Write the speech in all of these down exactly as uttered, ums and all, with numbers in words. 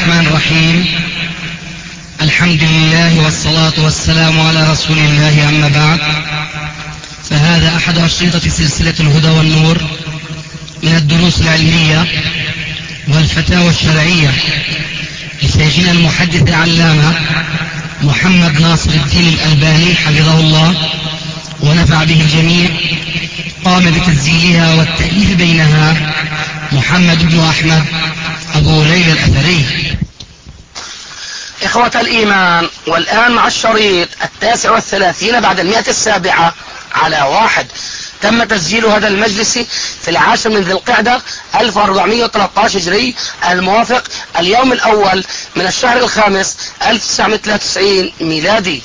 الرحمن الرحيم. الحمد لله والصلاة والسلام على رسول الله، أما بعد، فهذا أحد أشرطة سلسلة الهدى والنور من الدروس العلمية والفتاوى الشرعية لشيخنا المحدث العلامة محمد ناصر الدين الألباني حفظه الله ونفع به الجميع. قام بتسجيلها والتأليف بينها محمد بن أحمد أبو ليلى الأثري. إخوة الإيمان، والآن مع الشريط التاسع والثلاثين بعد المئة السابعة على واحد. تم تسجيل هذا المجلس في العاشر من ذي القعدة ألف وأربعمائة وثلاثة عشر هجري، الموافق اليوم الأول من الشهر الخامس ألف وتسعمائة وثلاثة وتسعين ميلادي.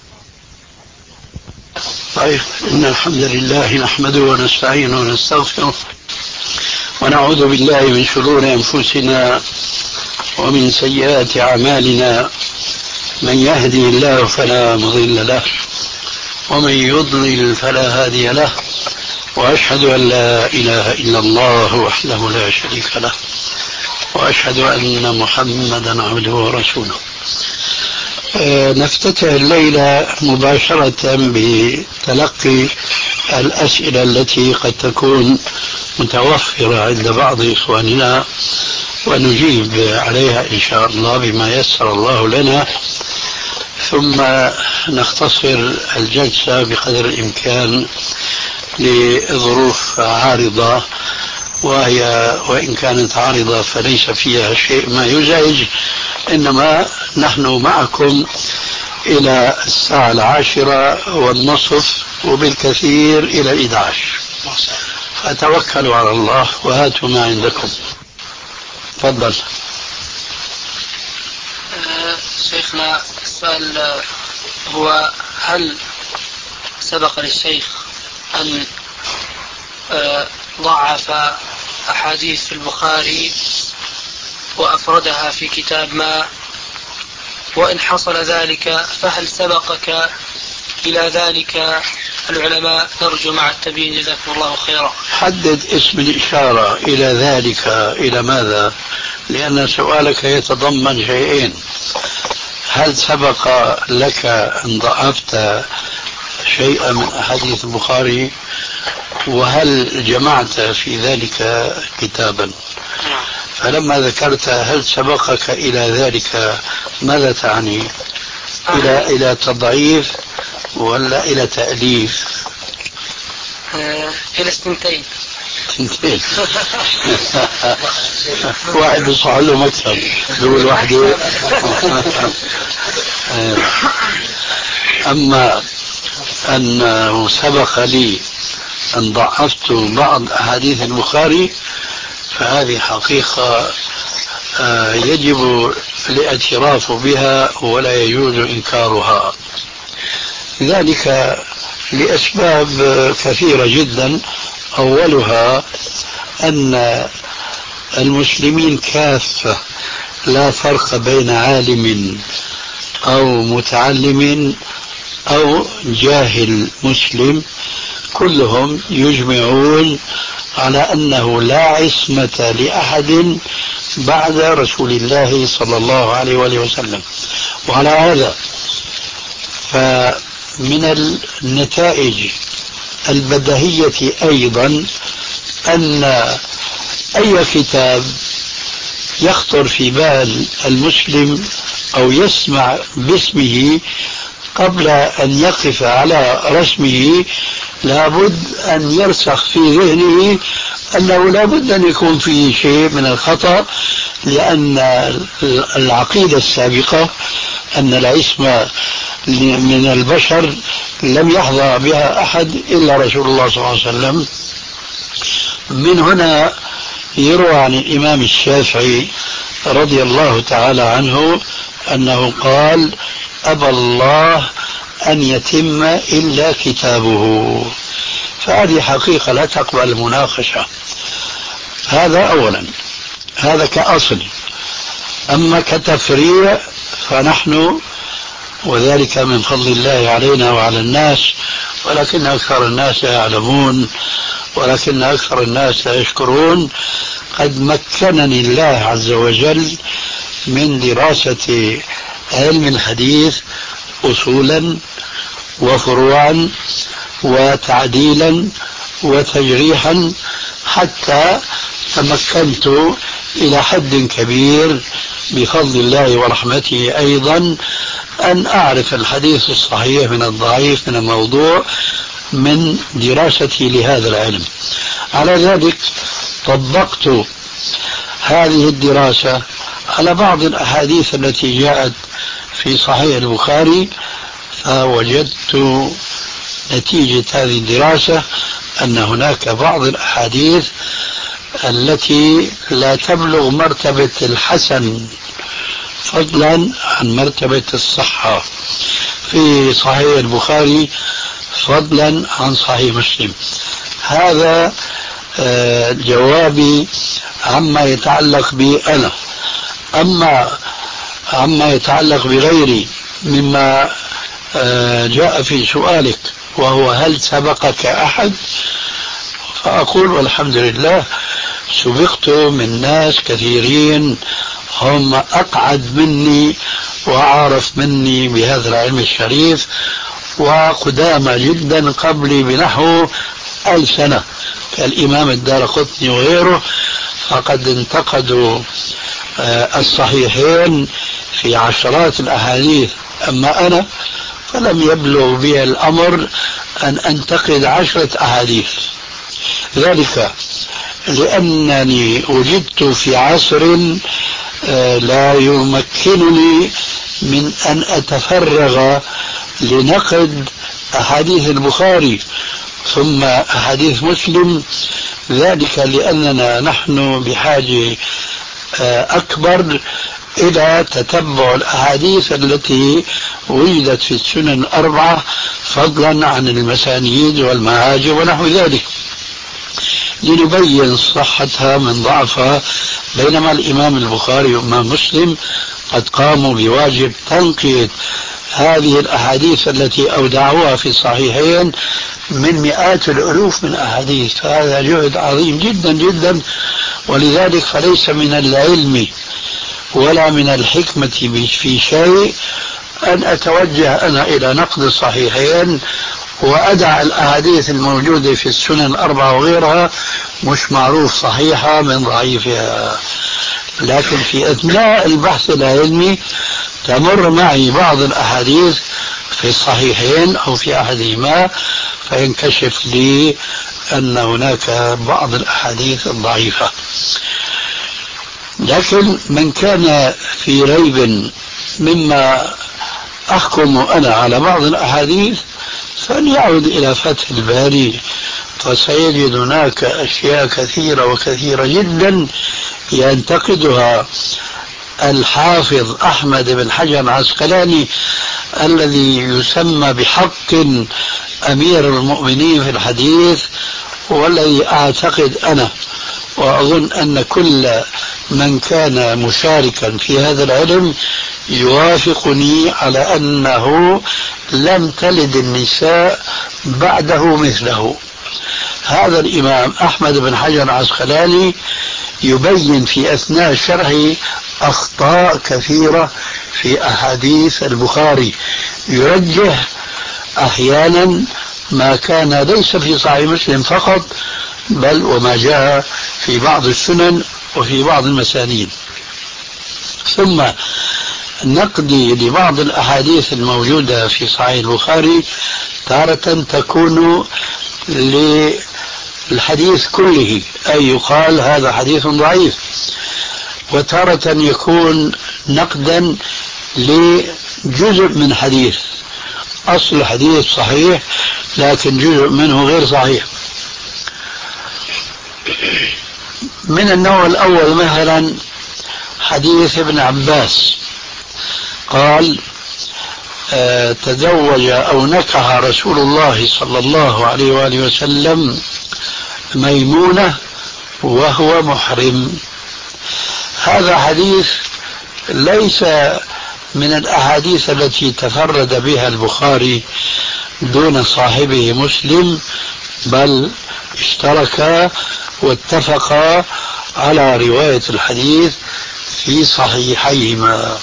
طيب، إن الحمد لله نحمده ونستعينه ونستغفره ونعوذ بالله من شرور أنفسنا ومن سيئات أعمالنا. من يهدي الله فلا مضل له ومن يضلل فلا هادي له، وأشهد أن لا إله إلا الله وحده لا شريك له، وأشهد أن محمدا عبده ورسوله. أه نفتتح الليلة مباشرة بتلقي الأسئلة التي قد تكون متوفرة عند بعض إخواننا، ونجيب عليها إن شاء الله بما يسر الله لنا، ثم نختصر الجلسة بقدر الإمكان لظروف عارضة، وهي وإن كانت عارضة فليس فيها شيء ما يزعج، إنما نحن معكم إلى الساعة العاشرة والنصف وبالكثير إلى الإحدى عشر، فتوكلوا على الله وهاتوا ما عندكم. تفضل. شيخنا، السؤال هو: هل سبق للشيخ أن ضعف أحاديث في البخاري وأفردها في كتاب ما؟ وإن حصل ذلك فهل سبقك إلى ذلك العلماء؟ نرجو مع التبيين، جزاكم الله خيرا. حدد اسم الإشارة إلى ذلك، إلى ماذا؟ لأن سؤالك يتضمن شيئين: هل سبق لك أن ضعفت شيئا من أحاديث البخاري؟ وهل جمعت في ذلك كتابا؟ فلما ذكرت هل سبقك إلى ذلك، ماذا تعني؟ إلى إلى تضعيف ولا إلى تأليف؟ إلى السنتين. سنتين. واحد بيصح له مكتب دول وحده. أما أنه سبق لي أن ضعفت بعض أحاديث البخاري فهذه حقيقة يجب الاعتراف بها ولا يجوز إنكارها، ذلك لأسباب كثيرة جدا. أولها أن المسلمين كافة لا فرق بين عالم أو متعلم أو جاهل مسلم، كلهم يجمعون على أنه لا عصمة لأحد بعد رسول الله صلى الله عليه وآله وسلم. وعلى هذا فمن النتائج البديهية أيضا أن أي كتاب يخطر في بال المسلم أو يسمع باسمه قبل أن يقف على رسمه لابد أن يرسخ في ذهنه أنه لابد أن يكون فيه شيء من الخطأ، لأن العقيدة السابقة أن العصمة من البشر لم يحظى بها أحد إلا رسول الله صلى الله عليه وسلم. من هنا يروى عن الإمام الشافعي رضي الله تعالى عنه أنه قال: أبى الله أن يتم إلا كتابه. فهذه حقيقة لا تقبل المناقشة. هذا أولا، هذا كأصل. أما كتفريع فنحن، وذلك من فضل الله علينا وعلى الناس، ولكن أكثر الناس لا يعلمون، ولكن أكثر الناس لا يشكرون. قد مكنني الله عز وجل من دراسة علم الحديث أصولا وفروعا وتعديلا وتجريحا، حتى تمكنت إلى حد كبير بفضل الله ورحمته أيضا أن أعرف الحديث الصحيح من الضعيف من الموضوع من دراستي لهذا العلم. على ذلك طبقت هذه الدراسة على بعض الأحاديث التي جاءت في صحيح البخاري، فوجدت نتيجة هذه الدراسة أن هناك بعض الأحاديث التي لا تبلغ مرتبة الحسن فضلا عن مرتبة الصحة في صحيح البخاري فضلا عن صحيح مسلم. هذا جوابي عما يتعلق بي أنا. أما عما يتعلق بغيري مما جاء في سؤالك، وهو هل سبقك أحد، فأقول والحمد لله سبقت من ناس كثيرين هم أقعد مني وأعرف مني بهذا العلم الشريف، وقدامى جدا قبلي بنحو ألف سنة كالإمام الدارقطني وغيره، فقد انتقدوا الصحيحين في عشرات الأحاديث. أما أنا فلم يبلغ بي الأمر أن أنتقد عشرة أحاديث، ذلك لأنني وجدت في عصر لا يمكنني من أن أتفرغ لنقد أحاديث البخاري ثم أحاديث مسلم، ذلك لأننا نحن بحاجة أكبر إلى تتبع الأحاديث التي وجدت في السنن الأربعة فضلا عن المسانيد والمعاجم ونحو ذلك، لنبين صحتها من ضعفها. بينما الإمام البخاري والإمام مسلم قد قاموا بواجب تنقية هذه الأحاديث التي أودعوها في الصحيحين من مئات الألوف من أحاديث. هذا جهد عظيم جدا جدا، ولذلك فليس من العلم ولا من الحكمة في شيء أن أتوجه أنا إلى نقد الصحيحين وأدع الأحاديث الموجودة في السنن الأربعة وغيرها مش معروف صحيحة من ضعيفها. لكن في أثناء البحث العلمي تمر معي بعض الأحاديث في الصحيحين أو في أحدهما، فينكشف لي أن هناك بعض الأحاديث الضعيفة. لكن من كان في ريب مما أحكم أنا على بعض الأحاديث فليعود إلى فتح الباري، فسيجد هناك أشياء كثيرة وكثيرة جدا ينتقدها الحافظ أحمد بن حجر العسقلاني الذي يسمى بحق أمير المؤمنين في الحديث، والذي أعتقد أنا وأظن أن كل من كان مشاركا في هذا العلم يوافقني على أنه لم تلد النساء بعده مثله. هذا الإمام أحمد بن حجر العسقلاني يبين في أثناء شرحه أخطاء كثيرة في أحاديث البخاري، يرجح أحيانا ما كان ليس في صحيح مسلم فقط بل وما جاء في بعض السنن وفي بعض المسانيد. ثم نقدي لبعض الأحاديث الموجودة في صحيح البخاري تارة تكون للحديث كله، أي يقال هذا حديث ضعيف، وتارة يكون نقدا لجزء من حديث، أصل الحديث صحيح لكن جزء منه غير صحيح. من النوع الأول مثلا حديث ابن عباس قال آه تزوج أو نكح رسول الله صلى الله عليه وآله وسلم ميمونة وهو محرم. هذا حديث ليس من الأحاديث التي تفرد بها البخاري دون صاحبه مسلم، بل اشتركا واتفقا على رواية الحديث في صحيحيهما.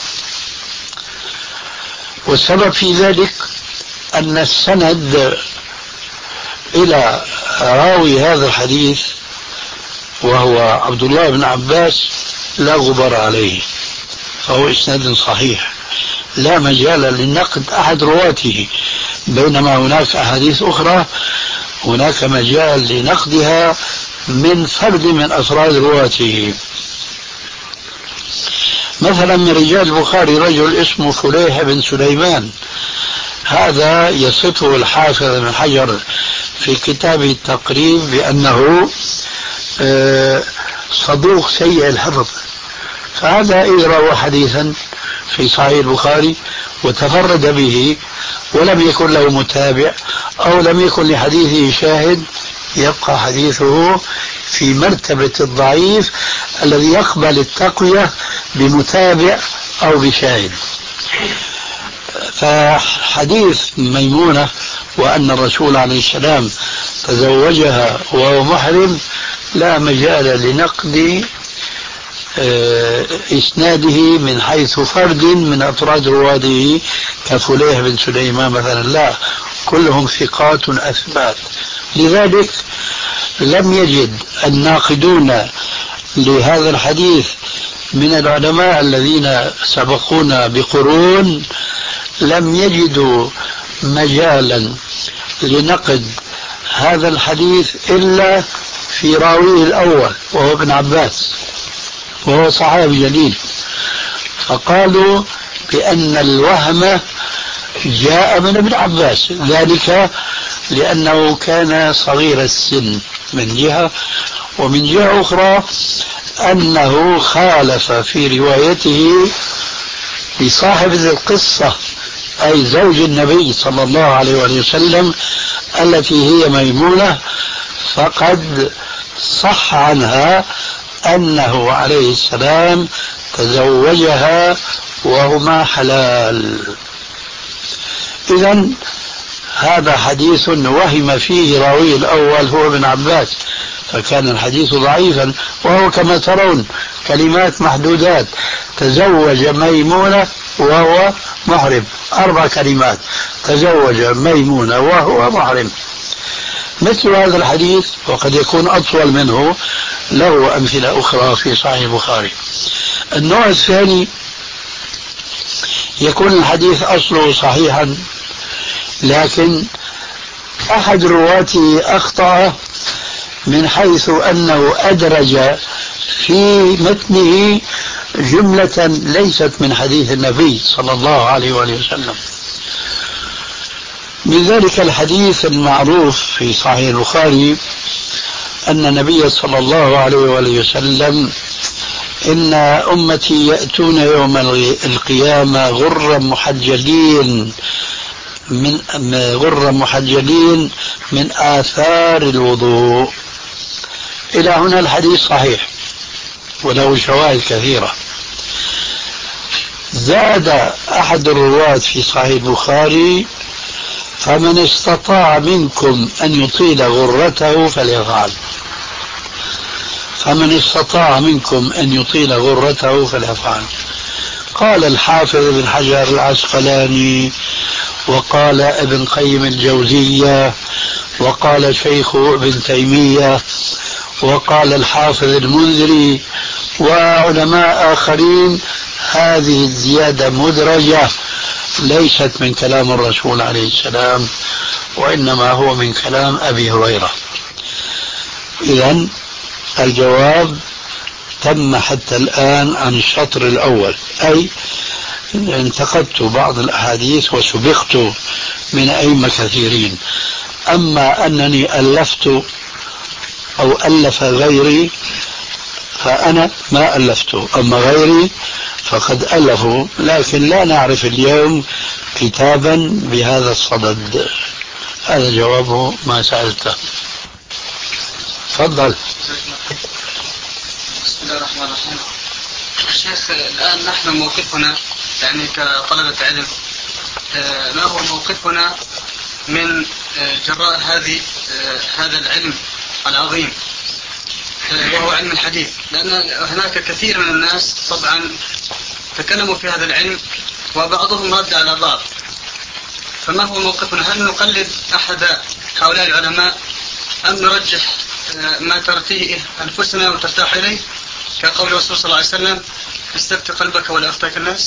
والسبب في ذلك أن السند إلى راوي هذا الحديث وهو عبد الله بن عباس لا غبار عليه، فهو إسناد صحيح لا مجال لنقد أحد رواته، بينما هناك أحاديث أخرى هناك مجال لنقدها من فرد من أفراد رواته. مثلا من رجال البخاري رجل اسمه فليح بن سليمان، هذا يصفه الحافظ بن حجر في كتابه التقريب بأنه صدوق سيء الحفظ، فهذا إذا روى حديثا في صحيح البخاري وتفرد به ولم يكن له متابع أو لم يكن لحديثه شاهد يبقى حديثه في مرتبة الضعيف الذي يقبل التقوية بمتابع أو بشاهد. فحديث ميمونة وأن الرسول عليه السلام تزوجها وهو محرم لا مجال لنقد إسناده من حيث فرد من أفراد رواده كفليح بن سليمان مثلا، لا، كلهم ثقات أثبات. لذلك لم يجد الناقدون لهذا الحديث من العلماء الذين سبقونا بقرون لم يجدوا مجالا لنقد هذا الحديث إلا في راويه الأول وهو ابن عباس وهو صحابي جليل، فقالوا بأن الوهم جاء من ابن عباس، ذلك لأنه كان صغير السن من جهة، ومن جهة أخرى أنه خالف في روايته لصاحب القصة أي زوج النبي صلى الله عليه وسلم التي هي ميمونة، فقد صح عنها أنه عليه السلام تزوجها وهما حلال. إذن هذا حديث وهم فيه راوي الأول هو ابن عباس، فكان الحديث ضعيفا، وهو كما ترون كلمات محدودات: تزوج ميمونة وهو محرم، أربع كلمات: تزوج ميمونة وهو محرم. مثل هذا الحديث وقد يكون أطول منه له أمثلة أخرى في صحيح البخاري. النوع الثاني يكون الحديث أصله صحيحا لكن أحد رواته أخطأ من حيث أنه أدرج في متنه جملة ليست من حديث النبي صلى الله عليه وسلم. من ذلك الحديث المعروف في صحيح البخاري أن النبي صلى الله عليه وسلم: إن أمتي يأتون يوم القيامة غرا محجلين من غرا محجلين من آثار الوضوء. إلى هنا الحديث صحيح وله شواهد كثيرة. زاد أحد الرواة في صحيح البخاري: فمن استطاع منكم أن يطيل غرته فليفعل. فمن استطاع منكم أن يطيل غرته فليفعل. قال الحافظ بن حجر العسقلاني وقال ابن قيم الجوزية وقال شيخ ابن تيمية وقال الحافظ المنذري وعلماء آخرين: هذه الزيادة مدرجة ليست من كلام الرسول عليه السلام، وإنما هو من كلام أبي هريرة. إذن الجواب تم حتى الآن عن الشطر الأول، أي انتقدت بعض الأحاديث وسبقت من أئمة كثيرين. أما أنني ألفت أو ألف غيري فأنا ما ألفته، أما غيري فقد ألفوا، لكن لا نعرف اليوم كتابا بهذا الصدد. هذا جواب ما سألته. تفضل. بسم الله الرحمن الرحيم. الشيخ، الآن نحن موقفنا يعني كطلبة علم، ما هو موقفنا من جراء هذه هذا العلم العظيم وهو علم الحديث، لأن هناك كثير من الناس طبعا تكلموا في هذا العلم وبعضهم رد على بعض، فما هو موقفنا؟ هل نقلد أحد هؤلاء العلماء أم نرجح ما ترتيه أنفسنا وترتاح إليه كقول الرسول صلى الله عليه وسلم استفت قلبك ولا أفتاك الناس؟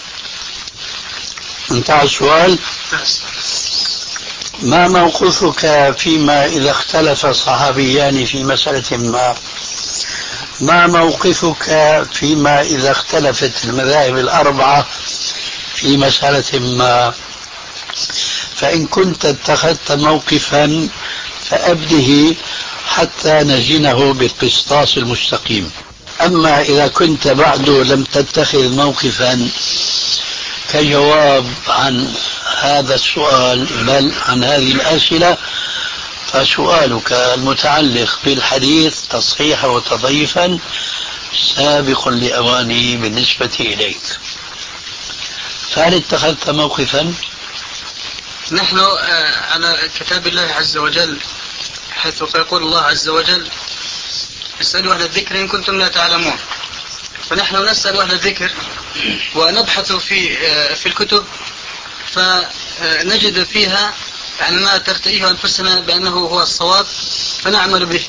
انتهى السؤال. بس. ما موقفك فيما إذا اختلف صحابيان في مسألة ما؟ ما موقفك فيما إذا اختلفت المذاهب الأربعة في مسألة ما؟ فإن كنت اتخذت موقفا فأبده حتى نزنه بالقسطاس المستقيم. أما إذا كنت بعد لم تتخذ موقفا كجواب عن هذا السؤال بل عن هذه الأسئلة، فسؤالك المتعلق بالحديث تصحيحا وتضعيفا سابق لأوانه بالنسبة إليك. فهل اتخذت موقفا؟ نحن على كتاب الله عز وجل، حيث يقول الله عز وجل اسألوا أهل الذكر إن كنتم لا تعلمون، فنحن نسأل أهل الذكر ونبحث في في الكتب فنجد فيها يعني ما ترتئيه أنفسنا بأنه هو الصواب فنعمل به.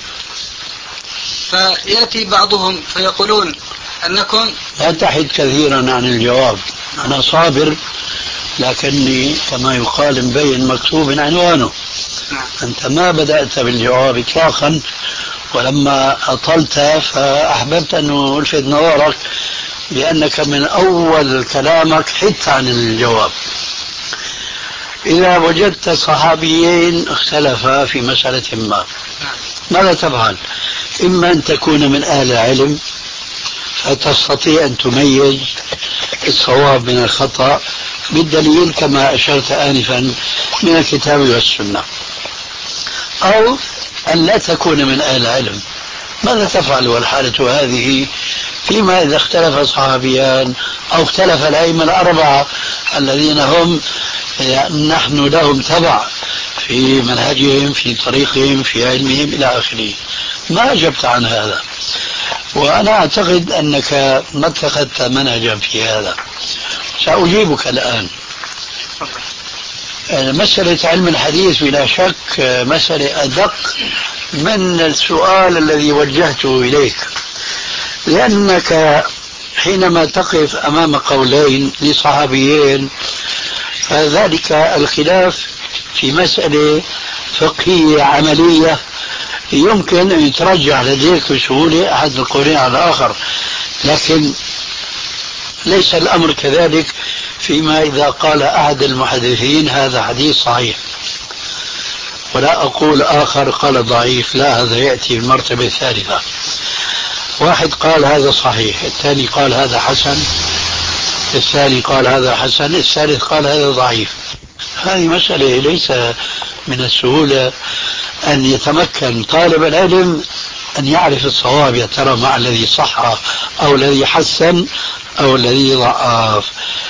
فيأتي بعضهم فيقولون أنكم لا تحد كثيرا عن الجواب. أنا صابر لكني كما يقال مبين مكتوب عنوانه. أنت ما بدأت بالجواب إطلاقا، ولما أطلت فأحببت أن ألفت نظرك لأنك من أول كلامك حدت عن الجواب. إذا وجدت صحابيين اختلفا في مسألة ما ماذا تفعل؟ إما أن تكون من أهل العلم فتستطيع أن تميز الصواب من الخطأ بالدليل كما أشرت آنفا من الكتاب والسنة، أو أن لا تكون من أهل العلم. ماذا تفعل والحالة هذه فيما إذا اختلف صحابيان أو اختلف الأئمة الأربعة الذين هم نحن لهم تبع في منهجهم في طريقهم في علمهم إلى آخره؟ ما أجبت عن هذا، وأنا أعتقد أنك ما اتخذت منهجا في هذا. سأجيبك الآن. مسألة علم الحديث بلا شك مسألة أدق من السؤال الذي وجهته إليك، لأنك حينما تقف أمام قولين لصحابيين فذلك الخلاف في مسألة فقهية عملية يمكن أن يترجع لديك بسهولة أحد القولين على الآخر، لكن ليس الأمر كذلك فيما إذا قال أحد المحدثين هذا حديث صحيح ولا أقول آخر قال ضعيف، لا، هذا يأتي بالمرتبة الثالثة. واحد قال هذا صحيح، الثاني قال هذا حسن، الثاني قال هذا حسن، الثالث قال هذا ضعيف. هذه مسألة ليس من السهولة أن يتمكن طالب العلم أن يعرف الصواب، يا ترى مع الذي صح أو الذي حسن أو الذي ضعف.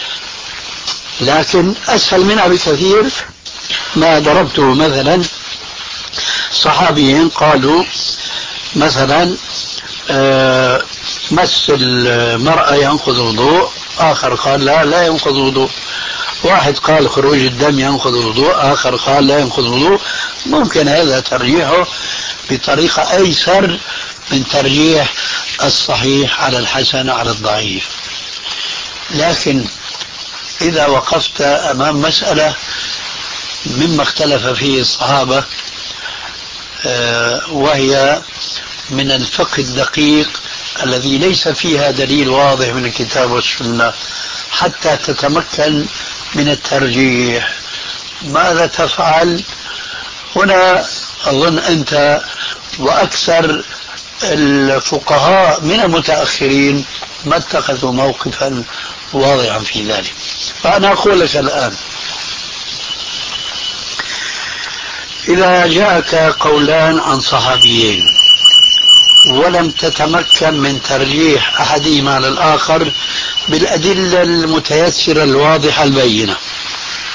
لكن أسهل منها بكثير ما ضربته مثلا صحابيين قالوا مثلا آه مس المرأة ينقض وضوء، آخر قال لا لا ينقض وضوء، واحد قال خروج الدم ينقض وضوء، آخر قال لا ينقض وضوء. ممكن هذا ترجيحه بطريقة أيسر من ترجيح الصحيح على الحسن على الضعيف. لكن إذا وقفت أمام مسألة مما اختلف فيه الصحابة وهي من الفقه الدقيق الذي ليس فيها دليل واضح من الكتاب والسنة حتى تتمكن من الترجيح، ماذا تفعل؟ هنا أظن أنت وأكثر الفقهاء من المتأخرين ما اتخذوا موقفا واضحا في ذلك. فأنا أقول لك الآن إذا جاءك قولان عن صحابيين ولم تتمكن من ترجيح أحدهما على الآخر بالأدلة المتيسرة الواضحة البينة،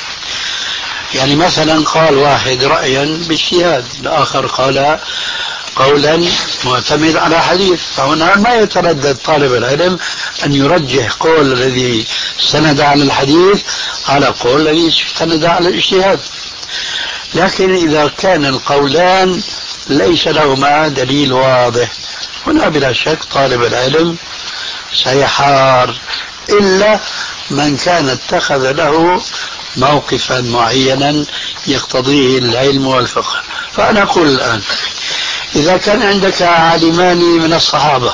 يعني مثلا قال واحد رأيا باجتهاد، الآخر قال قولا معتمد على حديث. فهنا ما يتردد طالب العلم أن يرجح قول الذي استند على الحديث على قول الذي استند على الاجتهاد. لكن إذا كان القولان ليس لهما دليل واضح، هنا بلا شك طالب العلم سيحار، إلا من كان اتخذ له موقفا معينا يقتضيه العلم والفقه. فأنا أقول الآن إذا كان عندك عالمان من الصحابة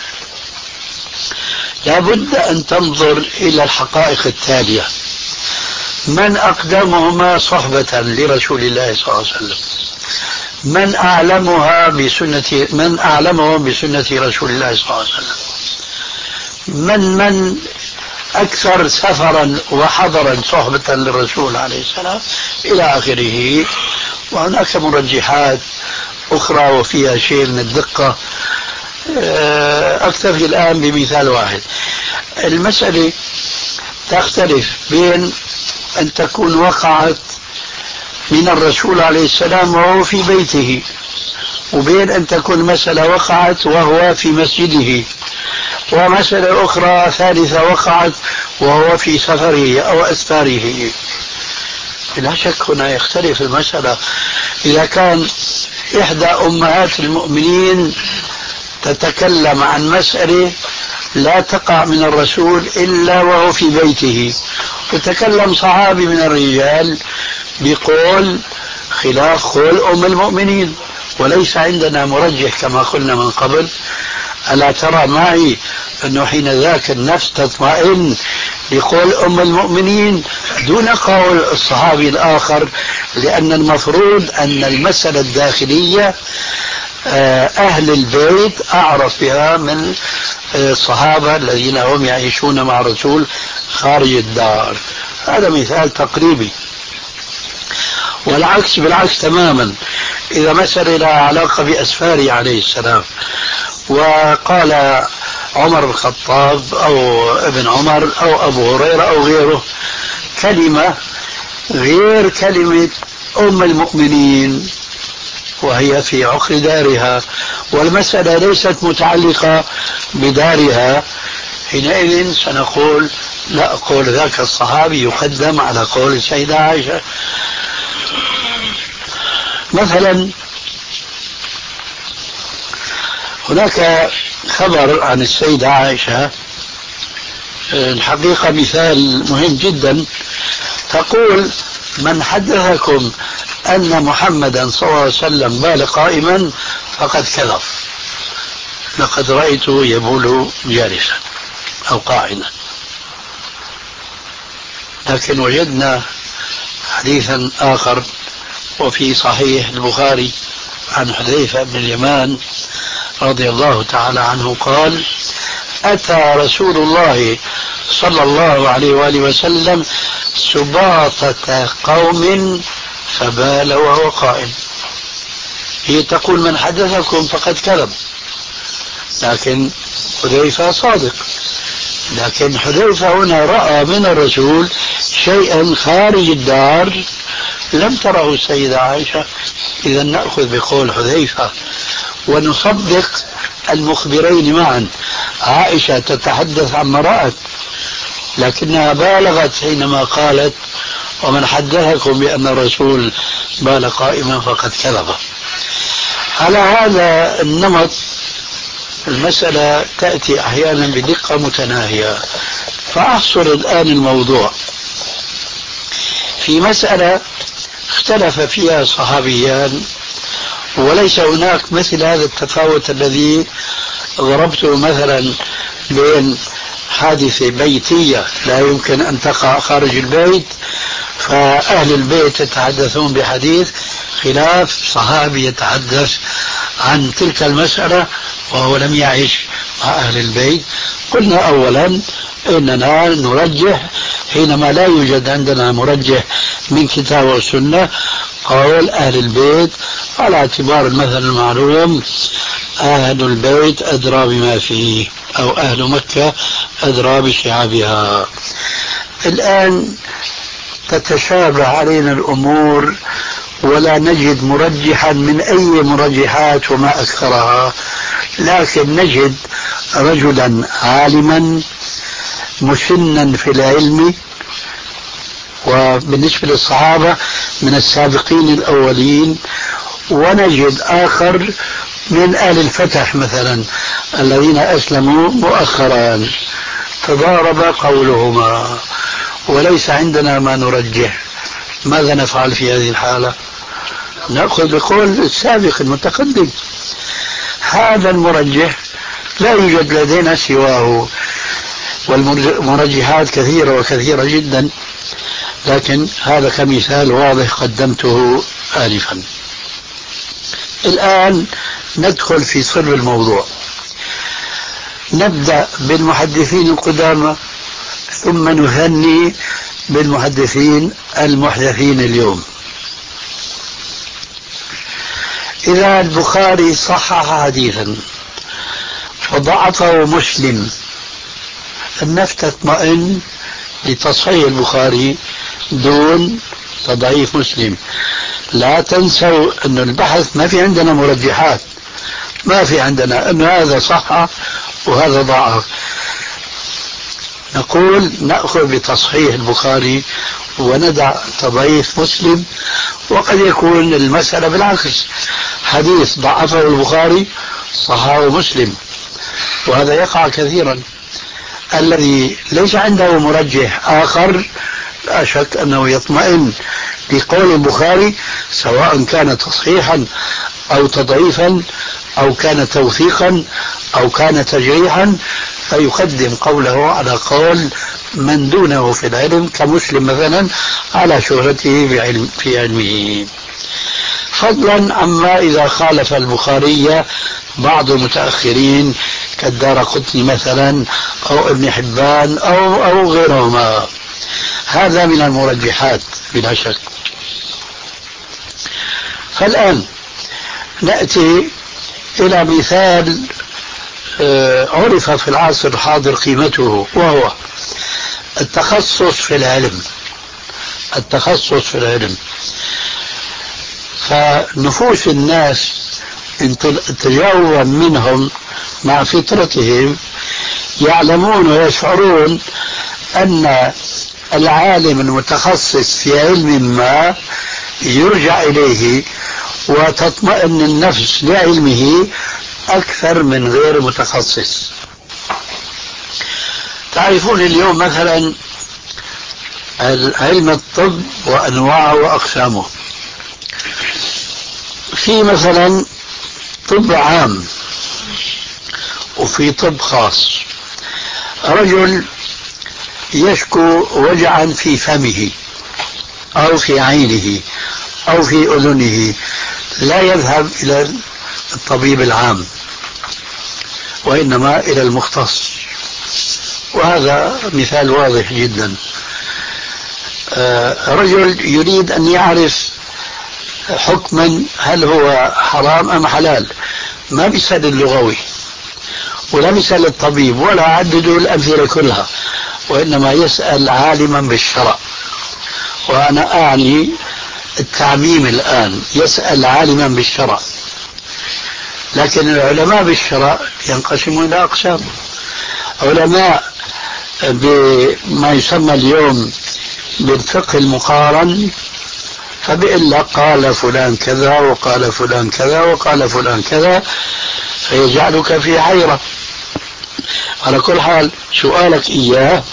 لابد أن تنظر إلى الحقائق التالية: من أقدمهما صحبة لرسول الله صلى الله عليه وسلم، من أعلمها بسنة من أعلمهم بسنة رسول الله صلى الله عليه وسلم، من من أكثر سفرا وحضرا صحبة للرسول عليه السلام، إلى آخره. وهناك مرجحات أخرى وفيها شيء من الدقة. أكتفي الآن بمثال واحد. المسألة تختلف بين أن تكون وقعت من الرسول عليه السلام وهو في بيته، وبين أن تكون مسألة وقعت وهو في مسجده، ومسألة أخرى ثالثة وقعت وهو في سفره أو أسفاره. لا شك هنا يختلف المسألة. إذا كان إحدى أمهات المؤمنين تتكلم عن مسألة لا تقع من الرسول إلا وهو في بيته، وتكلم صحابي من الرجال بقول خلاف قول أم المؤمنين، وليس عندنا مرجح كما قلنا من قبل، ألا ترى معي أنه حين ذاك النفس تطمئن لقول أم المؤمنين دون قول الصحابي الآخر، لأن المفروض أن المسألة الداخلية أهل البيت أعرف بها من الصحابة الذين هم يعيشون مع الرسول خارج الدار. هذا مثال تقريبي. والعكس بالعكس تماما. إذا مسألة لها علاقة بأسفاره عليه السلام، وقال عمر بن الخطاب أو ابن عمر أو أبو هريرة أو غيره كلمة غير كلمة أم المؤمنين وهي في عقر دارها، والمسألة ليست متعلقة بدارها، حينئذ سنقول لا، قول ذاك الصحابي يقدم على قول السيدة عائشة. مثلا هناك خبر عن السيدة عائشة، الحقيقة مثال مهم جدا. تقول: من حدثكم أن محمدا صلى الله عليه وسلم بال قائما فقد كذب، لقد رأيته يبول جالسا أو قاعدا. لكن وجدنا حديثا آخر وفي صحيح البخاري عن حذيفة بن اليمان رضي الله تعالى عنه قال: أتى رسول الله صلى الله عليه وآله وسلم سباطة قوم فبال وهو قائم. هي تقول من حدثكم فقد كذب، لكن حذيفة صادق. لكن حذيفة هنا رأى من الرسول شيئا خارج الدار لم تره السيدة عائشة. إذا نأخذ بقول حذيفة ونصدق المخبرين معا. عائشة تتحدث عما رأت، لكنها بالغت حينما قالت: ومن حدثكم بأن الرسول بال قائما فقد كذب. على هذا النمط المسألة تأتي أحيانا بدقة متناهية. فأحصر الآن الموضوع في مسألة اختلف فيها صحابيان، وليس هناك مثل هذا التفاوت الذي ضربته مثلا بين حادثة بيتية لا يمكن أن تقع خارج البيت، فأهل البيت يتحدثون بحديث، خلاف صحابي يتحدث عن تلك المسألة وهو لم يعيش مع أهل البيت. قلنا أولا إننا نرجح حينما لا يوجد عندنا مرجح من كتاب والسنة قول أهل البيت، على اعتبار المثل المعلوم: أهل البيت أدرى بما فيه، أو أهل مكة أدرى بشعابها. الآن تتشابه علينا الأمور ولا نجد مرجحا من أي مرجحات وما أكثرها، لكن نجد رجلا عالما مسنا في العلم، وبالنسبة للصحابة من السابقين الأولين، ونجد آخر من آل الفتح مثلا الذين أسلموا مؤخرا، تضارب قولهما وليس عندنا ما نرجح. ماذا نفعل في هذه الحالة؟ نأخذ بقول السابق المتقدم. هذا المرجح لا يوجد لدينا سواه، والمرجحات كثيرة وكثيرة جدا، لكن هذا كمثال واضح قدمته آنفا. الآن ندخل في صلب الموضوع. نبدأ بالمحدثين القدامى ثم نثني بالمحدثين المحدثين اليوم. إذا البخاري صحح حديثا وضعفه مسلم، النفس تطمئن لتصحيح البخاري دون تضعيف مسلم. لا تنسوا أن البحث ما في عندنا مرجحات، ما في عندنا أن هذا صح وهذا ضعف. نقول نأخذ بتصحيح البخاري وندع تضعيف مسلم. وقد يكون المسألة بالعكس، حديث ضعفه البخاري صححه مسلم، وهذا يقع كثيرا. الذي ليس عنده مرجح آخر لا شك أنه يطمئن لقول البخاري، سواء كان تصحيحا أو تضعيفا أو كان توثيقا أو كان تجريحا، فيقدم قوله على قول من دونه في العلم كمسلم مثلا على شهرته بعلم في علمه، فضلا عما إذا خالف البخاري بعض المتأخرين كالدارقطني مثلا أو ابن حبان أو, أو غيرهما. هذا من المرجحات بلا شك. فالآن نأتي إلى مثال عرف في العصر الحاضر قيمته، وهو التخصص في العلم. التخصص في العلم، فنفوس الناس تجاوبا منهم مع فطرتهم يعلمون ويشعرون أن العالم المتخصص في علم ما يرجع إليه وتطمئن النفس لعلمه أكثر من غير متخصص. تعرفون اليوم مثلا علم الطب وأنواعه وأقسامه. في مثلا طب عام وفي طب خاص. رجل يشكو وجعا في فمه أو في عينه أو في أذنه، لا يذهب إلى الطبيب العام وإنما إلى المختص، وهذا مثال واضح جدا. رجل يريد أن يعرف حكما هل هو حرام أم حلال، ما بيسأل اللغوي ولا بيسأل الطبيب ولا عددوا الأمثلة كلها، وإنما يسأل عالما بالشرع. وأنا أعني التعميم الآن، يسأل عالما بالشرع. لكن العلماء بالشرع ينقسمون إلى أقسام. علماء بما يسمى اليوم بالفقه المقارن، فبيقول لك قال فلان كذا وقال فلان كذا وقال فلان كذا، فيجعلك في حيرة. على كل حال سؤالك إياه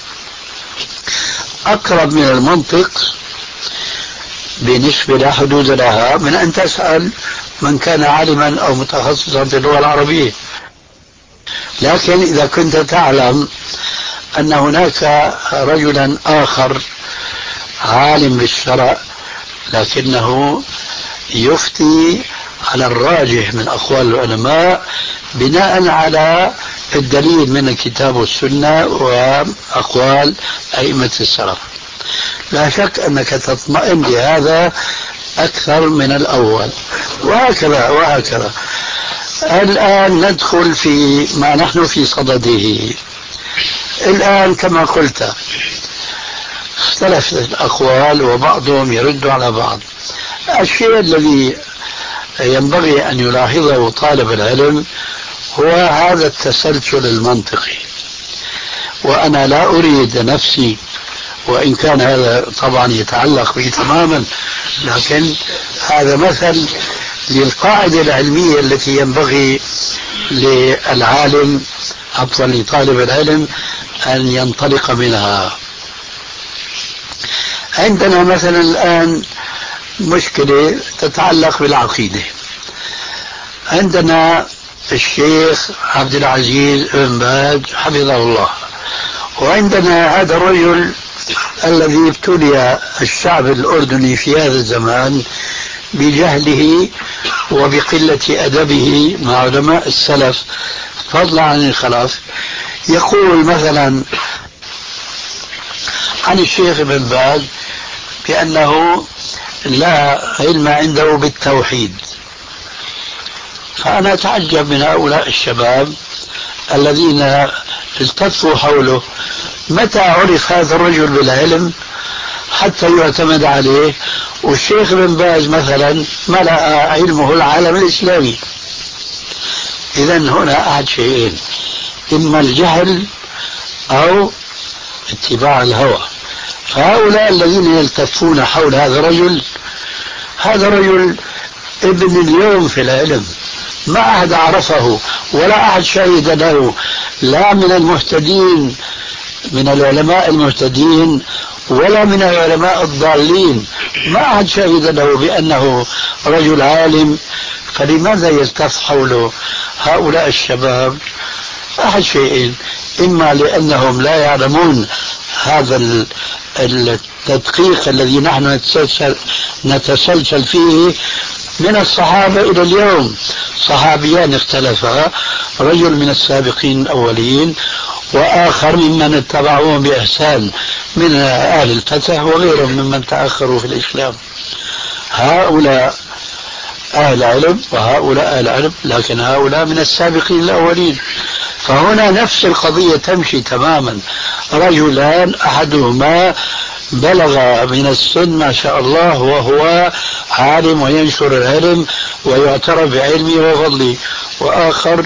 أقرب من المنطق بنسبة لا حدود لها من أن تسأل من كان عالما أو متخصصا في اللغة العربية. لكن إذا كنت تعلم أن هناك رجلا آخر عالم بالشرع لكنه يفتي على الراجح من أقوال العلماء بناء على الدليل من الكتاب والسنة وأقوال أئمة السلف، لا شك أنك تطمئن لهذا أكثر من الأول، وهكذا وهكذا. الآن ندخل في ما نحن في صدده. الآن كما قلت اختلفت الأقوال وبعضهم يرد على بعض. الشيء الذي ينبغي أن يلاحظه طالب العلم هو هذا التسلسل المنطقي. وأنا لا أريد نفسي، وإن كان هذا طبعا يتعلق به تماما، لكن هذا مثل للقاعدة العلمية التي ينبغي للعالم عفوا لطالب العلم أن ينطلق منها. عندنا مثلا الآن مشكلة تتعلق بالعقيدة. عندنا الشيخ عبد العزيز بن باز حفظه الله، وعندنا هذا الرجل الذي ابتلي الشعب الأردني في هذا الزمان بجهله وبقلة أدبه مع علماء السلف فضلا عن الخلف. يقول مثلا عن الشيخ ابن باز بأنه لا علم عنده بالتوحيد. فأنا أتعجب من هؤلاء الشباب الذين التفوا حوله، متى عرف هذا الرجل بالعلم حتى يعتمد عليه؟ والشيخ ابن باز مثلا ملأ علمه العالم الإسلامي. إذن هنا أحد شيئين، إما الجهل أو اتباع الهوى. فهؤلاء الذين يلتفون حول هذا الرجل، هذا الرجل ابن اليوم في العلم، ما أحد عرفه ولا أحد شهد له، لا من المهتدين من العلماء المهتدين ولا من العلماء الضالين، ما أحد شهد له بأنه رجل عالم. فلماذا يلتف حوله هؤلاء الشباب؟ أحد شيئين، إما لأنهم لا يعلمون هذا التدقيق الذي نحن نتسلسل, نتسلسل فيه من الصحابة إلى اليوم. صحابيان اختلفا، رجل من السابقين الأولين وآخر ممن اتبعوهم بإحسان من أهل الفتح وغيرهم ممن تأخروا في الإسلام. هؤلاء أهل علم وهؤلاء أهل علم، لكن هؤلاء من السابقين الأولين. فهنا نفس القضية تمشي تماما. رجلان أحدهما بلغ من السن ما شاء الله وهو عالم وينشر العلم ويعترف بعلمه وفضله، وآخر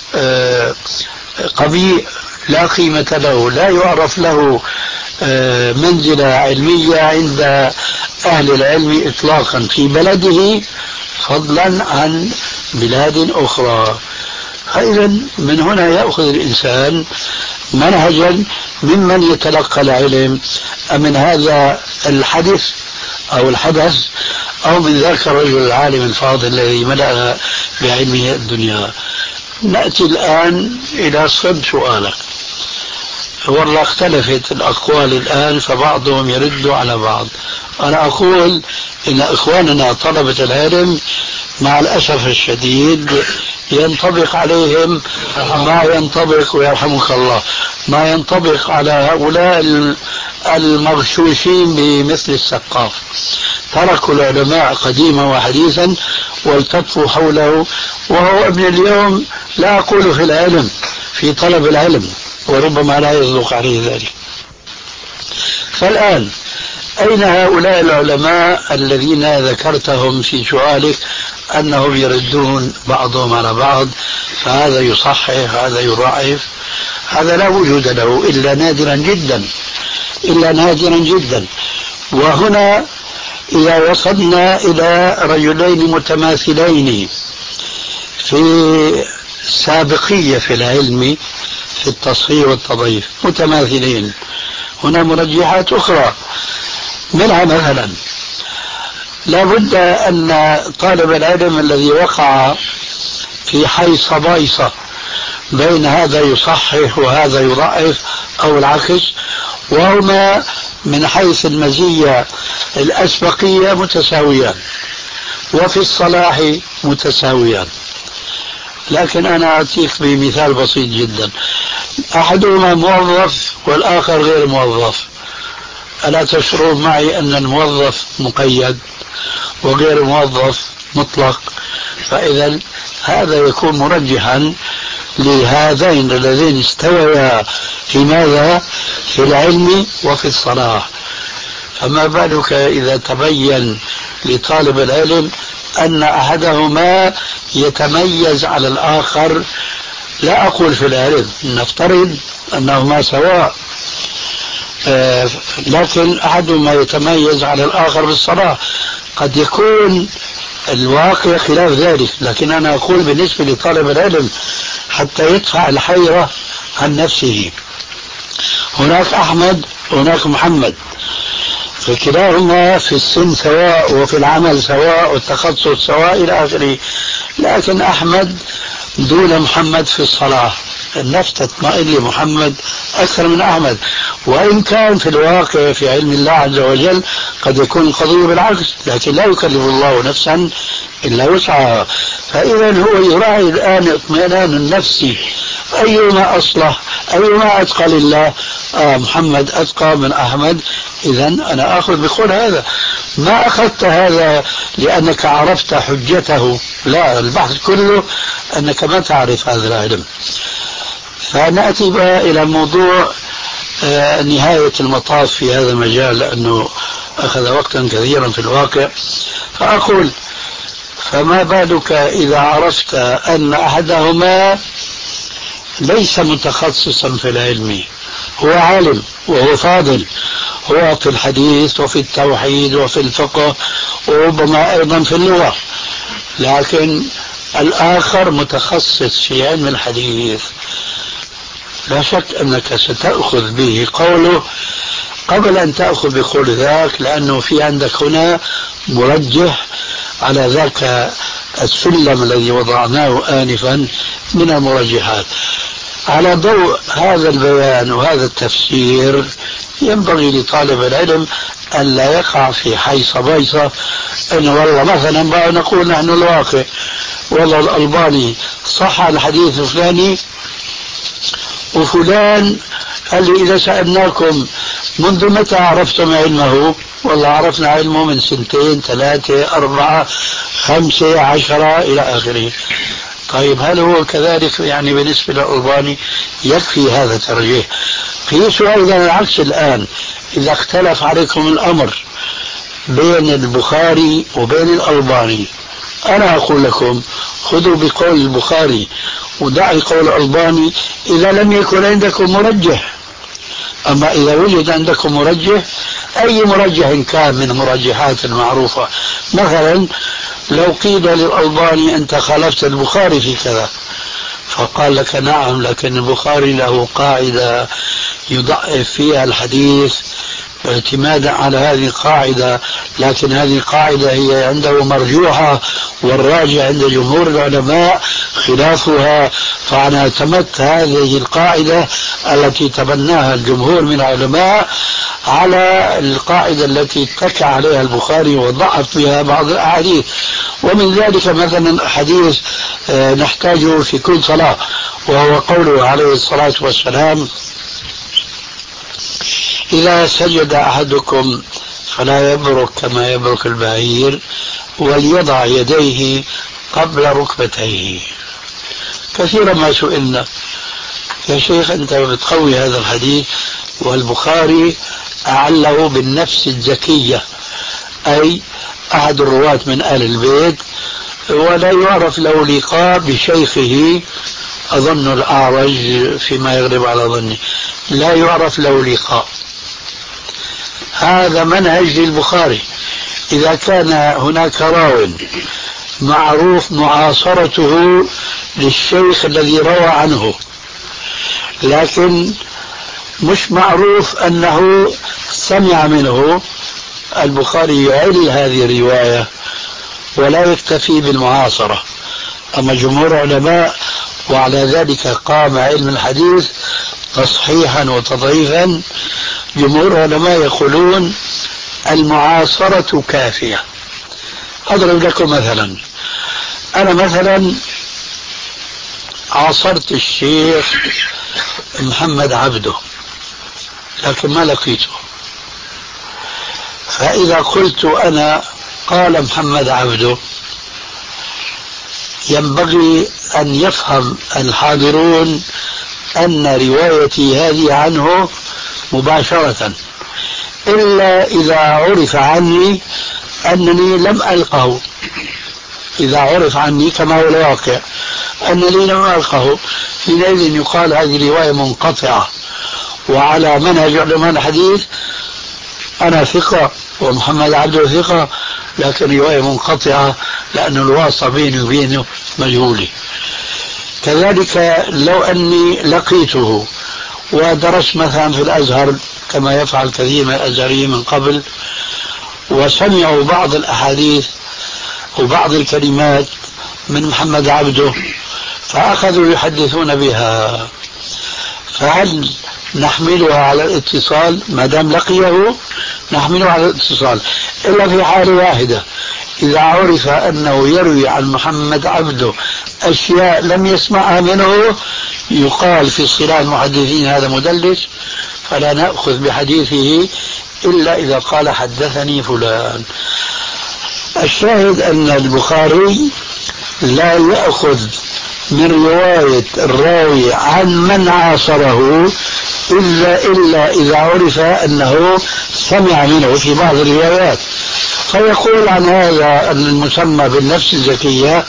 قبيح لا قيمة له، لا يعرف له منزلة علمية عند أهل العلم إطلاقا في بلده فضلا عن بلاد أخرى. فإذا من هنا يأخذ الإنسان منهجا ممن يتلقى العلم، من هذا الحدث أو الحدث أو من ذاك الرجل العالم الفاضل الذي ملأ بعلمه الدنيا. نأتي الآن إلى صلب سؤالك. والله اختلفت الأقوال الآن، فبعضهم يرد على بعض. أنا أقول إن إخواننا طلبة العلم مع الأسف الشديد ينطبق عليهم ما ينطبق، ويرحمك الله، ما ينطبق على هؤلاء المغشوشين بمثل السقاف. تركوا العلماء قديما وحديثا والتفوا حوله، وهو ابن اليوم، لا أقول في العلم، في طلب العلم، وربما لا يصدق عليه ذلك. فالآن أين هؤلاء العلماء الذين ذكرتهم في سؤالك أنهم يردون بعضهم على بعض، فهذا يصحح هذا يضعف؟ هذا لا وجود له إلا نادرا جدا، إلا نادرا جدا. وهنا إذا وصلنا إلى رجلين متماثلين في سابقية في العلم في التصحيح والتضعيف، متماثلين، هنا مرجحات أخرى. منها مثلا لا بد أن طالب العلم الذي وقع في حيص بايصة بين هذا يصحح وهذا يضعف أو العكس، وهما من حيث المزية الأسبقية متساويان وفي الصلاح متساويان. لكن أنا أعطيك بمثال بسيط جدا، أحدهما موظف والآخر غير موظف. ألا تشعرون معي أن الموظف مقيد وغير موظف مطلق؟ فإذا هذا يكون مرجحا لهذين اللذين استويا في ماذا؟ في العلم وفي الصلاح. فما بالك إذا تبين لطالب العلم أن أحدهما يتميز على الآخر، لا أقول في العلم، نفترض أنهما سواء، آه لكن أحدهما يتميز على الآخر بالصلاة. قد يكون الواقع خلاف ذلك، لكن أنا أقول بالنسبة لطالب العلم حتى يدفع الحيرة عن نفسه. هناك أحمد وهناك محمد، فكلاهما في السن سواء وفي العمل سواء والتخصص سواء إلى آخره، لكن أحمد دون محمد في الصلاة، النفس تطمئن لمحمد أكثر من أحمد، وإن كان في الواقع في علم الله عز وجل قد يكون القضية بالعكس، لكن لا يكلف الله نفسا إلا وسعها. فإذا هو يراعي الآن اطمئنان النفس، أيما أصلح، أيما أتقى لله، آه محمد أتقى من أحمد، إذا أنا أخذ بقول هذا. ما أخذت هذا لأنك عرفت حجته، لا، البحث كله أنك ما تعرف هذا العلم. فنأتي بقى إلى موضوع آه نهاية المطاف في هذا المجال، لأنه أخذ وقتا كثيرا في الواقع. فأقول فما بالك إذا عرفت أن أحدهما ليس متخصصا في العلم، هو عالم وهو فاضل، هو في الحديث وفي التوحيد وفي الفقه وربما أيضا في اللغة، لكن الآخر متخصص في علم الحديث. لا شك أنك ستأخذ به قوله قبل أن تأخذ بقول ذاك، لأنه في عندك هنا مرجح على ذاك السلم الذي وضعناه آنفا من المرجحات. على ضوء هذا البيان وهذا التفسير ينبغي لطالب العلم أن لا يقع في حيص بيصة، أن والله مثلا بقى نقول نحن الواقع والله الألباني صح الحديث الفلاني، وفلان قال لي إذا سألناكم منذ متى عرفتم علمه؟ والله عرفنا علمه من سنتين ثلاثة أربعة خمسة عشرة إلى آخره. طيب هل هو كذلك يعني بالنسبة للألباني؟ يكفي هذا ترجيح. قيسوا أيضا العكس الآن، إذا اختلف عليكم الأمر بين البخاري وبين الألباني، أنا أقول لكم خذوا بقول البخاري ودعي قول الألباني إذا لم يكن عندكم مرجح. أما إذا وجد عندكم مرجح، أي مرجح كان من المرجحات المعروفة، مثلا لو قيل للألباني أنت خالفت البخاري في كذا، فقال لك نعم، لكن البخاري له قاعدة يضعف فيها الحديث اعتمادا على هذه القاعدة، لكن هذه القاعدة هي عنده مرجوحة، والراجع عند جمهور العلماء خلافها، فأنا اعتمدت هذه القاعدة التي تبناها الجمهور من العلماء على القاعدة التي اتكى عليها البخاري وضعف بها بعض الأحاديث. ومن ذلك مثلا حديث نحتاجه في كل صلاة، وهو قوله عليه الصلاة والسلام إذا سجد أحدكم فلا يبرك كما يبرك البعير وليضع يديه قبل ركبتيه. كثيرا ما سئلنا يا شيخ أنت بتقوي هذا الحديث، والبخاري أعله بالنفس الزكية، أي أحد الرواة من آل البيت، ولا يعرف له لقاء بشيخه، أظن الأعرج فيما يغلب على ظني، لا يعرف له لقاء. هذا منهج للبخاري. إذا كان هناك راو معروف معاصرته للشيخ الذي روى عنه، لكن مش معروف أنه سمع منه، البخاري يعل هذه الرواية ولا يكتفي بالمعاصرة. أما جمهور علماء، وعلى ذلك قام علم الحديث تصحيحا وتضعيفا، جمهور علماء يقولون المعاصرة كافية. أضرب لكم مثلا، أنا مثلا عاصرت الشيخ محمد عبده لكن ما لقيته، فإذا قلت أنا قال محمد عبده، ينبغي أن يفهم الحاضرون أن روايتي هذه عنه مباشرة، إلا إذا عرف عني أنني لم ألقه، إذا عرف عني كما هو الواقع أنني لم ألقه، حينئذ يقال هذه رواية منقطعة. وعلى منهج علماء الحديث أنا ثقة ومحمد عبده ثقة، لكن رواية منقطعة لأن الواسطة بيني وبينه مجهولة. كذلك لو أني لقيته ودرست مثلا في الأزهر كما يفعل كثير من الأزهريين من قبل، وسمعوا بعض الأحاديث وبعض الكلمات من محمد عبده فأخذوا يحدثون بها، فهل نحملها على الاتصال؟ ما دام لقيه نحمله على الاتصال، إلا في حالة واحدة، إذا عرف أنه يروي عن محمد عبده أشياء لم يسمعها منه يقال في اصطلاح المحدثين هذا مدلس، فلا نأخذ بحديثه إلا إذا قال حدثني فلان. الشاهد أن البخاري لا يأخذ من رواية الراوي عن من عاصره إلا, إلا إذا عرف أنه سمع منه في بعض الروايات، فيقول عن هذا المسمى بالنفس الزكية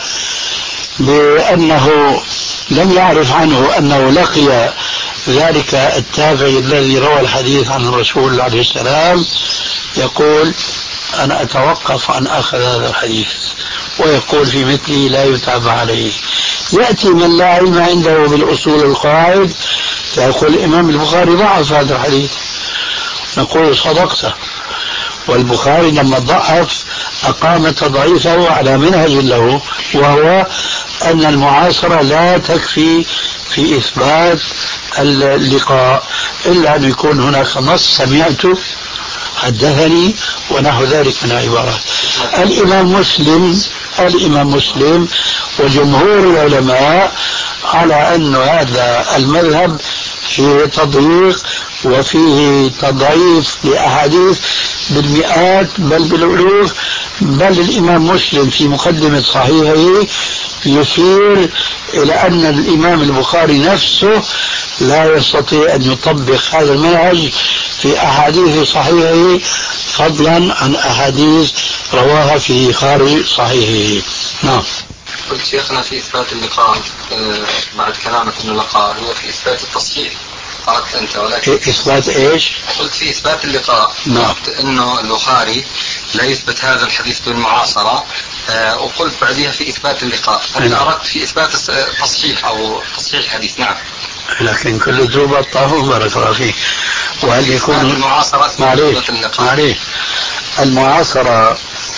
بأنه لم يعرف عنه أنه لقي ذلك التابعي الذي روى الحديث عن الرسول عليه السلام، يقول أنا أتوقف عن أخذ هذا الحديث، ويقول في مثله لا يتابع عليه. يأتي من لا علم عنده بالأصول القواعد فيقول الإمام البخاري ضعف هذا الحديث، نقول صدقته، والبخاري لما ضعف أقام تضعيفه على منهج له، وهو أن المعاصرة لا تكفي في إثبات اللقاء إلا أن يكون هناك نص سمعته حدثني ونحو ذلك من العبارات. الإمام مسلم الإمام مسلم وجمهور العلماء على أن هذا المذهب فيه تضييق وفيه تضعيف لأحاديث بالمئات بل بالألوف، بل الإمام مسلم في مقدمة صحيحه يشير إلى أن الإمام البخاري نفسه لا يستطيع أن يطبق هذا المنهج في أحاديث صحيحه فضلا عن أحاديث رواها في خارج صحيحه. نعم. قلت شيخنا في إثبات اللقاء بعد كلامك أن اللقاء هو في إثبات التصحيح، قالت أنت، ولكن إثبات إيش؟ قلت في إثبات اللقاء. نعم. أنه البخاري لا يثبت هذا الحديث بالمعاصرة، آه وقلت بعدها في إثبات اللقاء. أنت نعم. أردت في إثبات تصحيح أو تصحيح الحديث. نعم. لكن كل ذوب الطاهور بارك الله فيه. وهل يكون المعاصرة معليه معليه المعاصرة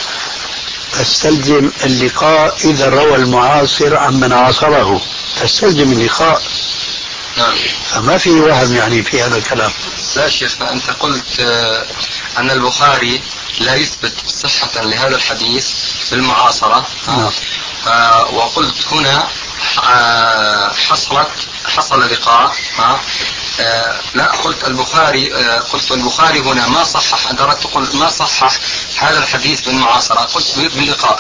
تستلزم اللقاء إذا روى المعاصر عن من عاصره، تستلزم اللقاء. نعم. فما في وهم يعني في هذا الكلام. لا شيخنا، أنت قلت آه أن البخاري لا يثبت صحة لهذا الحديث بالمعاصرة. نعم. آه وقلت هنا آه حصلت حصل لقاء. آه آه لا قلت البخاري آه قلت البخاري هنا ما صحح، أنت أردت تقول ما صحح هذا الحديث بالمعاصرة، قلت باللقاء.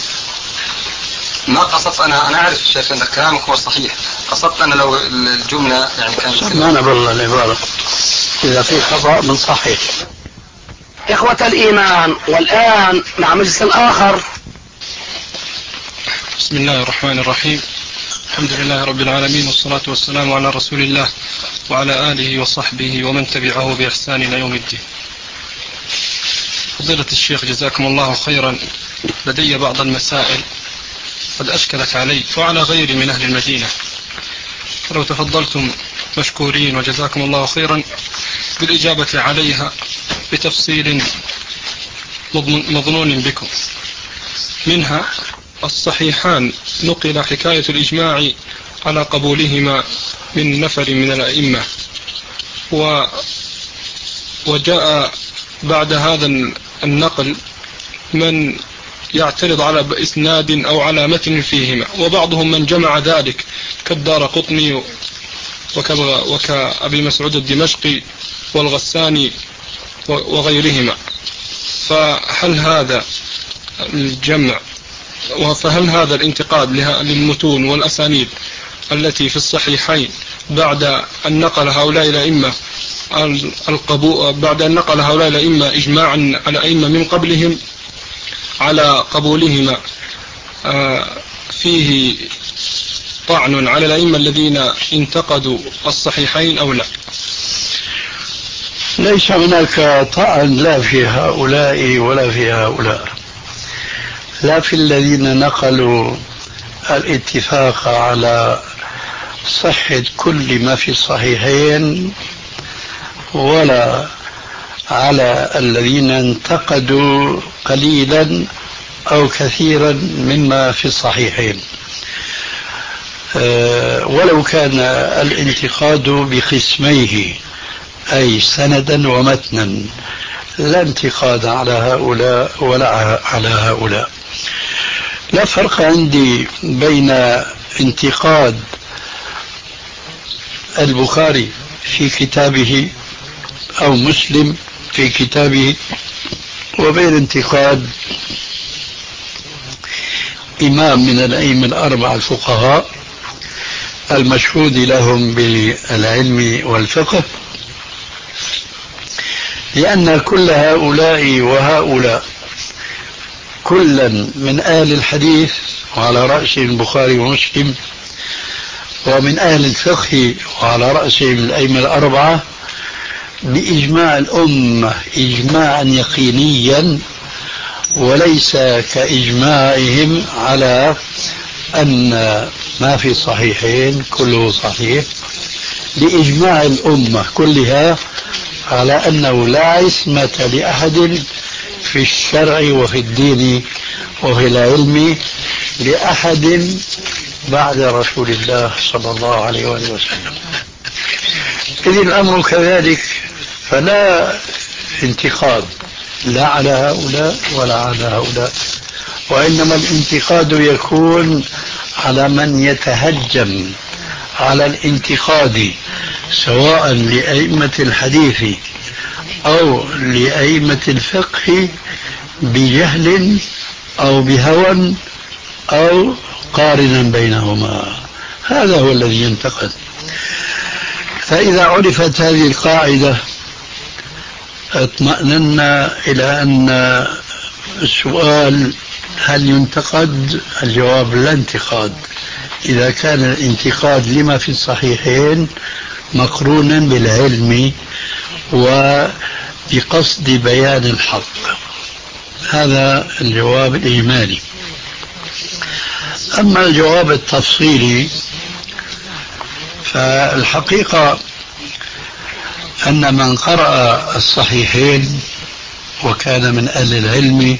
ما قصدت أنا أنا أعرف شيخ أن كلامك هو صحيح، قصدت أنا لو الجملة يعني كانت ما أنا بالله العبارة إذا في خطأ من صحيح. إخوة الإيمان، والآن مع مجلس آخر. بسم الله الرحمن الرحيم، الحمد لله رب العالمين، والصلاة والسلام على رسول الله وعلى آله وصحبه ومن تبعه بإحسان إلى يوم الدين. فضيلة الشيخ جزاكم الله خيرا، لدي بعض المسائل قد أشكلت علي وعلى غيري من أهل المدينة، فلو تفضلتم مشكورين وجزاكم الله خيرا بالإجابة عليها بتفصيل مظنون بكم. منها الصحيحان نقل حكاية الإجماع على قبولهما من نفر من الأئمة، و وجاء بعد هذا النقل من يعترض على إسناد أو على متن فيهما، وبعضهم من جمع ذلك كالدارقطني وكأبي مسعود الدمشقي والغساني وغيرهما. فهل هذا الجمع فهل هذا الانتقاد للمتون والأسانيد التي في الصحيحين بعد أن نقل هؤلاء الأئمة القبول بعد أن نقل هؤلاء الأئمة إجماعا على أئمة من قبلهم، على قبولهما فيه طعن على الأئمة الذين انتقدوا الصحيحين أو لا؟ ليس هناك طعن لا في هؤلاء ولا في هؤلاء، لا في الذين نقلوا الاتفاق على صحة كل ما في الصحيحين، ولا على الذين انتقدوا قليلا أو كثيرا مما في الصحيحين، أه ولو كان الانتقاد بقسميه، أي سندا ومتنا، لا انتقاد على هؤلاء ولا على هؤلاء. لا فرق عندي بين انتقاد البخاري في كتابه أو مسلم في كتابه وبين انتقاد إمام من الأئمة الأربعة الفقهاء المشهود لهم بالعلم والفقه، لأن كل هؤلاء وهؤلاء كلا من أهل الحديث وعلى رأسهم البخاري ومسلم، ومن أهل الفقه وعلى رأسهم الأئمة الأربعة، بإجماع الأمة إجماعا يقينيا، وليس كإجماعهم على أن ما في الصحيحين كله صحيح، بإجماع الأمة كلها على أنه لا عصمة لأحد في الشرع وفي الدين وفي العلم لأحد بعد رسول الله صلى الله عليه وآله وسلم. إذ الأمر كذلك، فلا انتقاد لا على هؤلاء ولا على هؤلاء، وإنما الانتقاد يكون على من يتهجم على الانتقاد، سواء لأئمة الحديث أو لأئمة الفقه بجهل أو بهوى أو قارنا بينهما، هذا هو الذي ينتقد. فإذا عرفت هذه القاعدة اطمأننا إلى أن السؤال هل ينتقد؟ الجواب لا انتقاد، إذا كان الانتقاد لما في الصحيحين مقرونا بالعلم وبقصد بيان الحق. هذا الجواب الإجمالي. أما الجواب التفصيلي فالحقيقة أن من قرأ الصحيحين وكان من أهل العلم،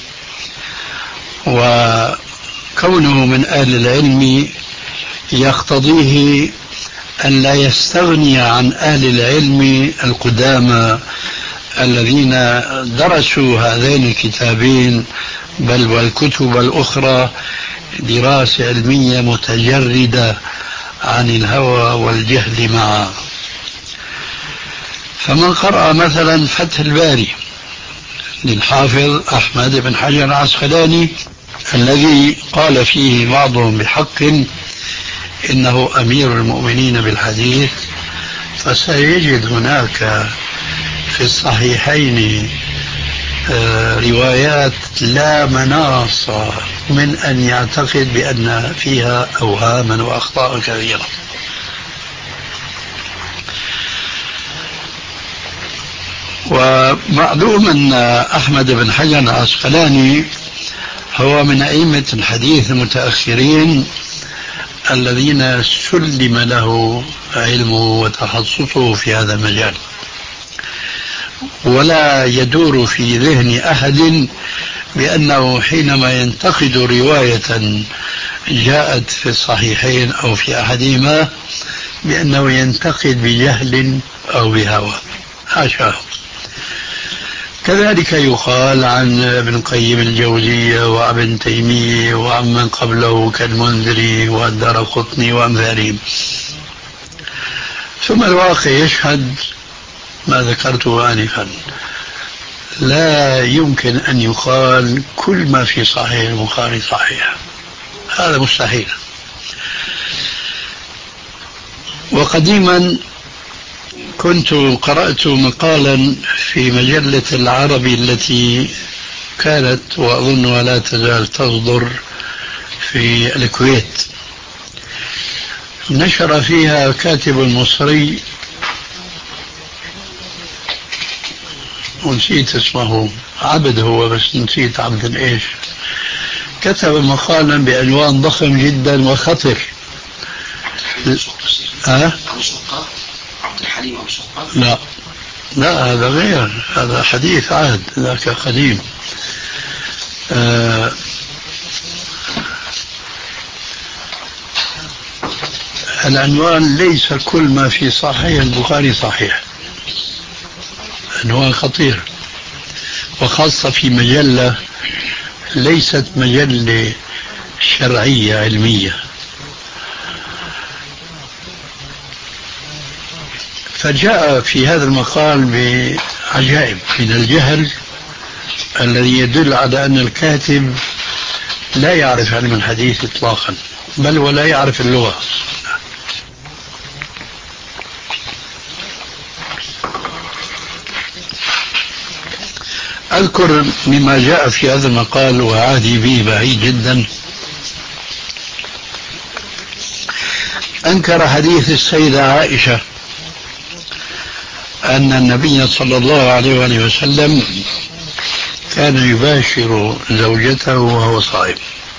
وكونه من أهل العلم يقتضيه أن لا يستغني عن أهل العلم القدامى الذين درسوا هذين الكتابين بل والكتب الأخرى دراسة علمية متجردة عن الهوى والجهل معا. فمن قرأ مثلا فتح الباري للحافظ أحمد بن حجر العسقلاني الذي قال فيه بعضهم بحق إنه أمير المؤمنين بالحديث، فسيجد هناك في الصحيحين روايات لا مناص من أن يعتقد بأن فيها أوهاما وأخطاء كثيرة. ومعلوم أن أحمد بن حجر العسقلاني هو من أئمة الحديث المتأخرين الذين سلم له علمه وتخصصه في هذا المجال، ولا يدور في ذهن أحد بأنه حينما ينتقد رواية جاءت في الصحيحين أو في أحدهما بأنه ينتقد بجهل أو بهوى، حاشاه. كذلك يقال عن ابن القيم الجوزية وابن تيمية وعمن قبله كالمنذري والدارقطني وأمثالهم. ثم الواقع يشهد ما ذكرته آنفا، لا يمكن أن يقال كل ما في صحيح البخاري صحيح، هذا مستحيل. وقديما كنت قرأت مقالا في مجلة العربي التي كانت وأظنها لا تزال تصدر في الكويت، نشر فيها كاتب مصري ونسيت اسمه، عبد هو بس نسيت عبد الايش، كتب مقالا بعنوان ضخم جدا وخطر. أه؟ عبد الحليم أبو شقة؟ لا لا، هذا غير، هذا حديث عهد، ذاك قديم. أه العنوان ليس كل ما في صحيح البخاري صحيح، عنوان خطير، وخاصة في مجلة ليست مجلة شرعية علمية. فجاء في هذا المقال بعجائب من الجهل الذي يدل على أن الكاتب لا يعرف علم الحديث إطلاقا، بل ولا يعرف اللغة. أذكر مما جاء في هذا المقال وعهدي به بعيد جدا، أنكر حديث السيدة عائشة أن النبي صلى الله عليه وآله وسلم كان يباشر زوجته وهو صائم،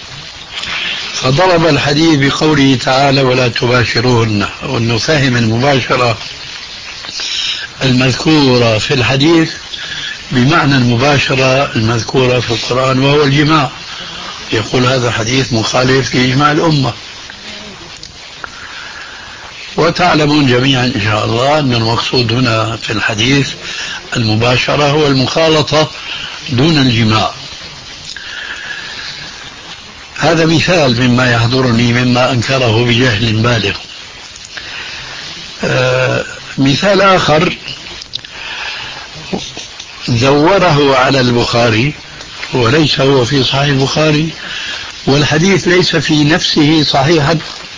فضرب الحديث بقوله تعالى ولا تباشروهن، وأنه فهم المباشرة المذكورة في الحديث بمعنى المباشرة المذكورة في القرآن وهو الجماع. يقول هذا حديث مخالف لإجماع الأمة. وتعلمون جميعا إن شاء الله أن المقصود هنا في الحديث المباشرة هو المخالطة دون الجماع. هذا مثال مما يحضرني مما أنكره بجهل بالغ. آه مثال آخر زوره على البخاري وليس هو في صحيح البخاري، والحديث ليس في نفسه صحيحا،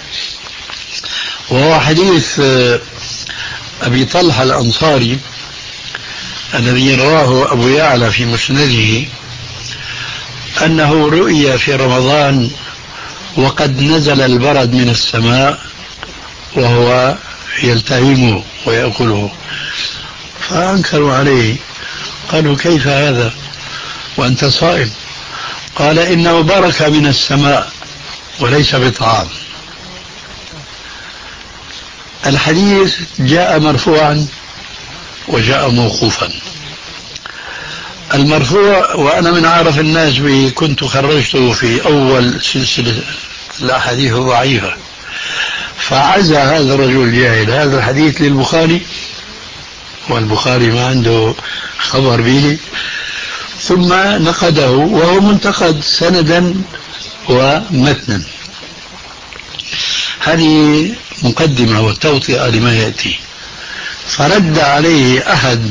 وهو حديث أبي طلحة الأنصاري الذي رواه أبو يعلى في مسنده أنه رؤي في رمضان وقد نزل البرد من السماء وهو يلتهمه ويأكله، فأنكروا عليه، قالوا كيف هذا وأنت صائم؟ قال إنه بركة من السماء وليس بطعام. الحديث جاء مرفوعا وجاء موقوفا. المرفوع، وأنا من عارف الناس به، كنت خرجته في أول سلسلة الأحاديث الضعيفة، فعزى هذا الرجل الجاهل هذا الحديث للبخاري والبخاري ما عنده خبر به، ثم نقده وهو منتقد سندا ومتنا. هذه مقدمة وتوطئة لما يأتي. فرد عليه أحد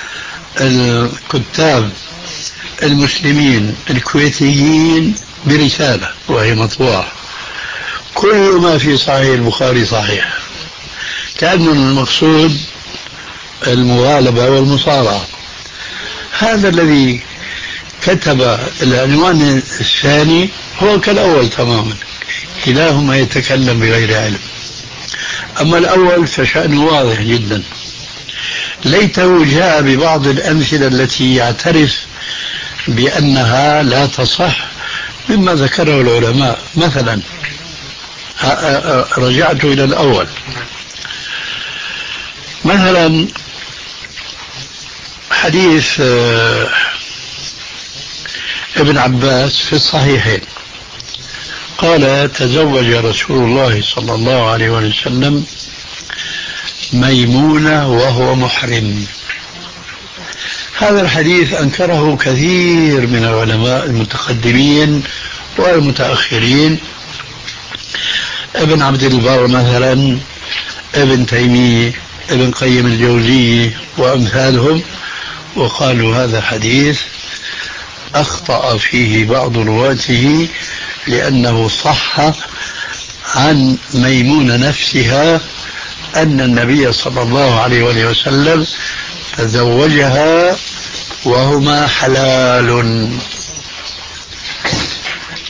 الكتاب المسلمين الكويتيين برسالة وهي مطبوعة: كل ما في صحيح البخاري صحيح، كأن المقصود المغالبة والمصارعة. هذا الذي كتب العنوان الثاني هو كالأول تماما، كلاهما يتكلم بغير علم. أما الأول فشأنه واضح جدا، ليته جاء ببعض الأمثلة التي يعترف بأنها لا تصح مما ذكره العلماء. مثلا رجعت إلى الأول، مثلا حديث ابن عباس في الصحيحين قال تزوج رسول الله صلى الله عليه وسلم ميمونة وهو محرم. هذا الحديث أنكره كثير من العلماء المتقدمين والمتأخرين، ابن عبد البر مثلا، ابن تيمية، ابن قيم الجوزية وأمثالهم، وقالوا هذا حديث أخطأ فيه بعض رواته لأنه صح عن ميمونة نفسها أن النبي صلى الله عليه وسلم تزوجها وهما حلال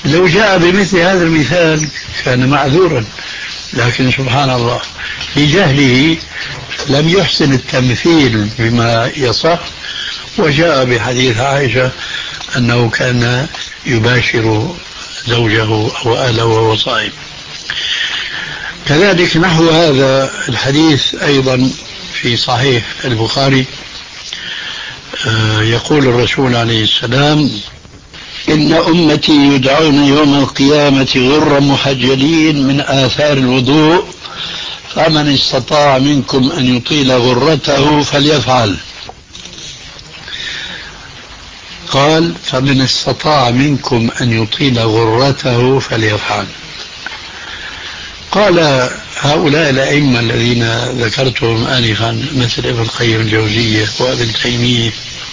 لو جاء بمثل هذا المثال كان معذورا، لكن سبحان الله لجهله لم يحسن التمثيل بما يصح، وجاء بحديث عائشة أنه كان يباشر زوجه أو أهله وهو صائم. كذلك نحو هذا الحديث أيضا في صحيح البخاري يقول الرسول عليه السلام: إن أمتي يدعون يوم القيامة غرا محجلين من آثار الوضوء، فمن استطاع منكم أن يطيل غرته فليفعل. قال: فمن استطاع منكم أن يطيل غرته فليفعل. قال هؤلاء الأئمة الذين ذكرتهم آنفا مثل ابن القيم الجوزية وابن تيمية،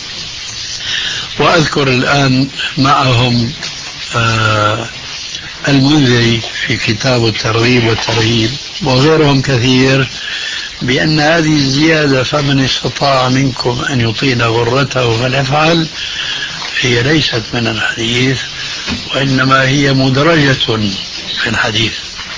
وأذكر الآن معهم آه المنذري في كتاب الترغيب والترهيب وغيرهم كثير، بأن هذه الزيادة فمن استطاع منكم أن يطيل غرته فليفعل هي ليست من الحديث، وإنما هي مدرجة في الحديث،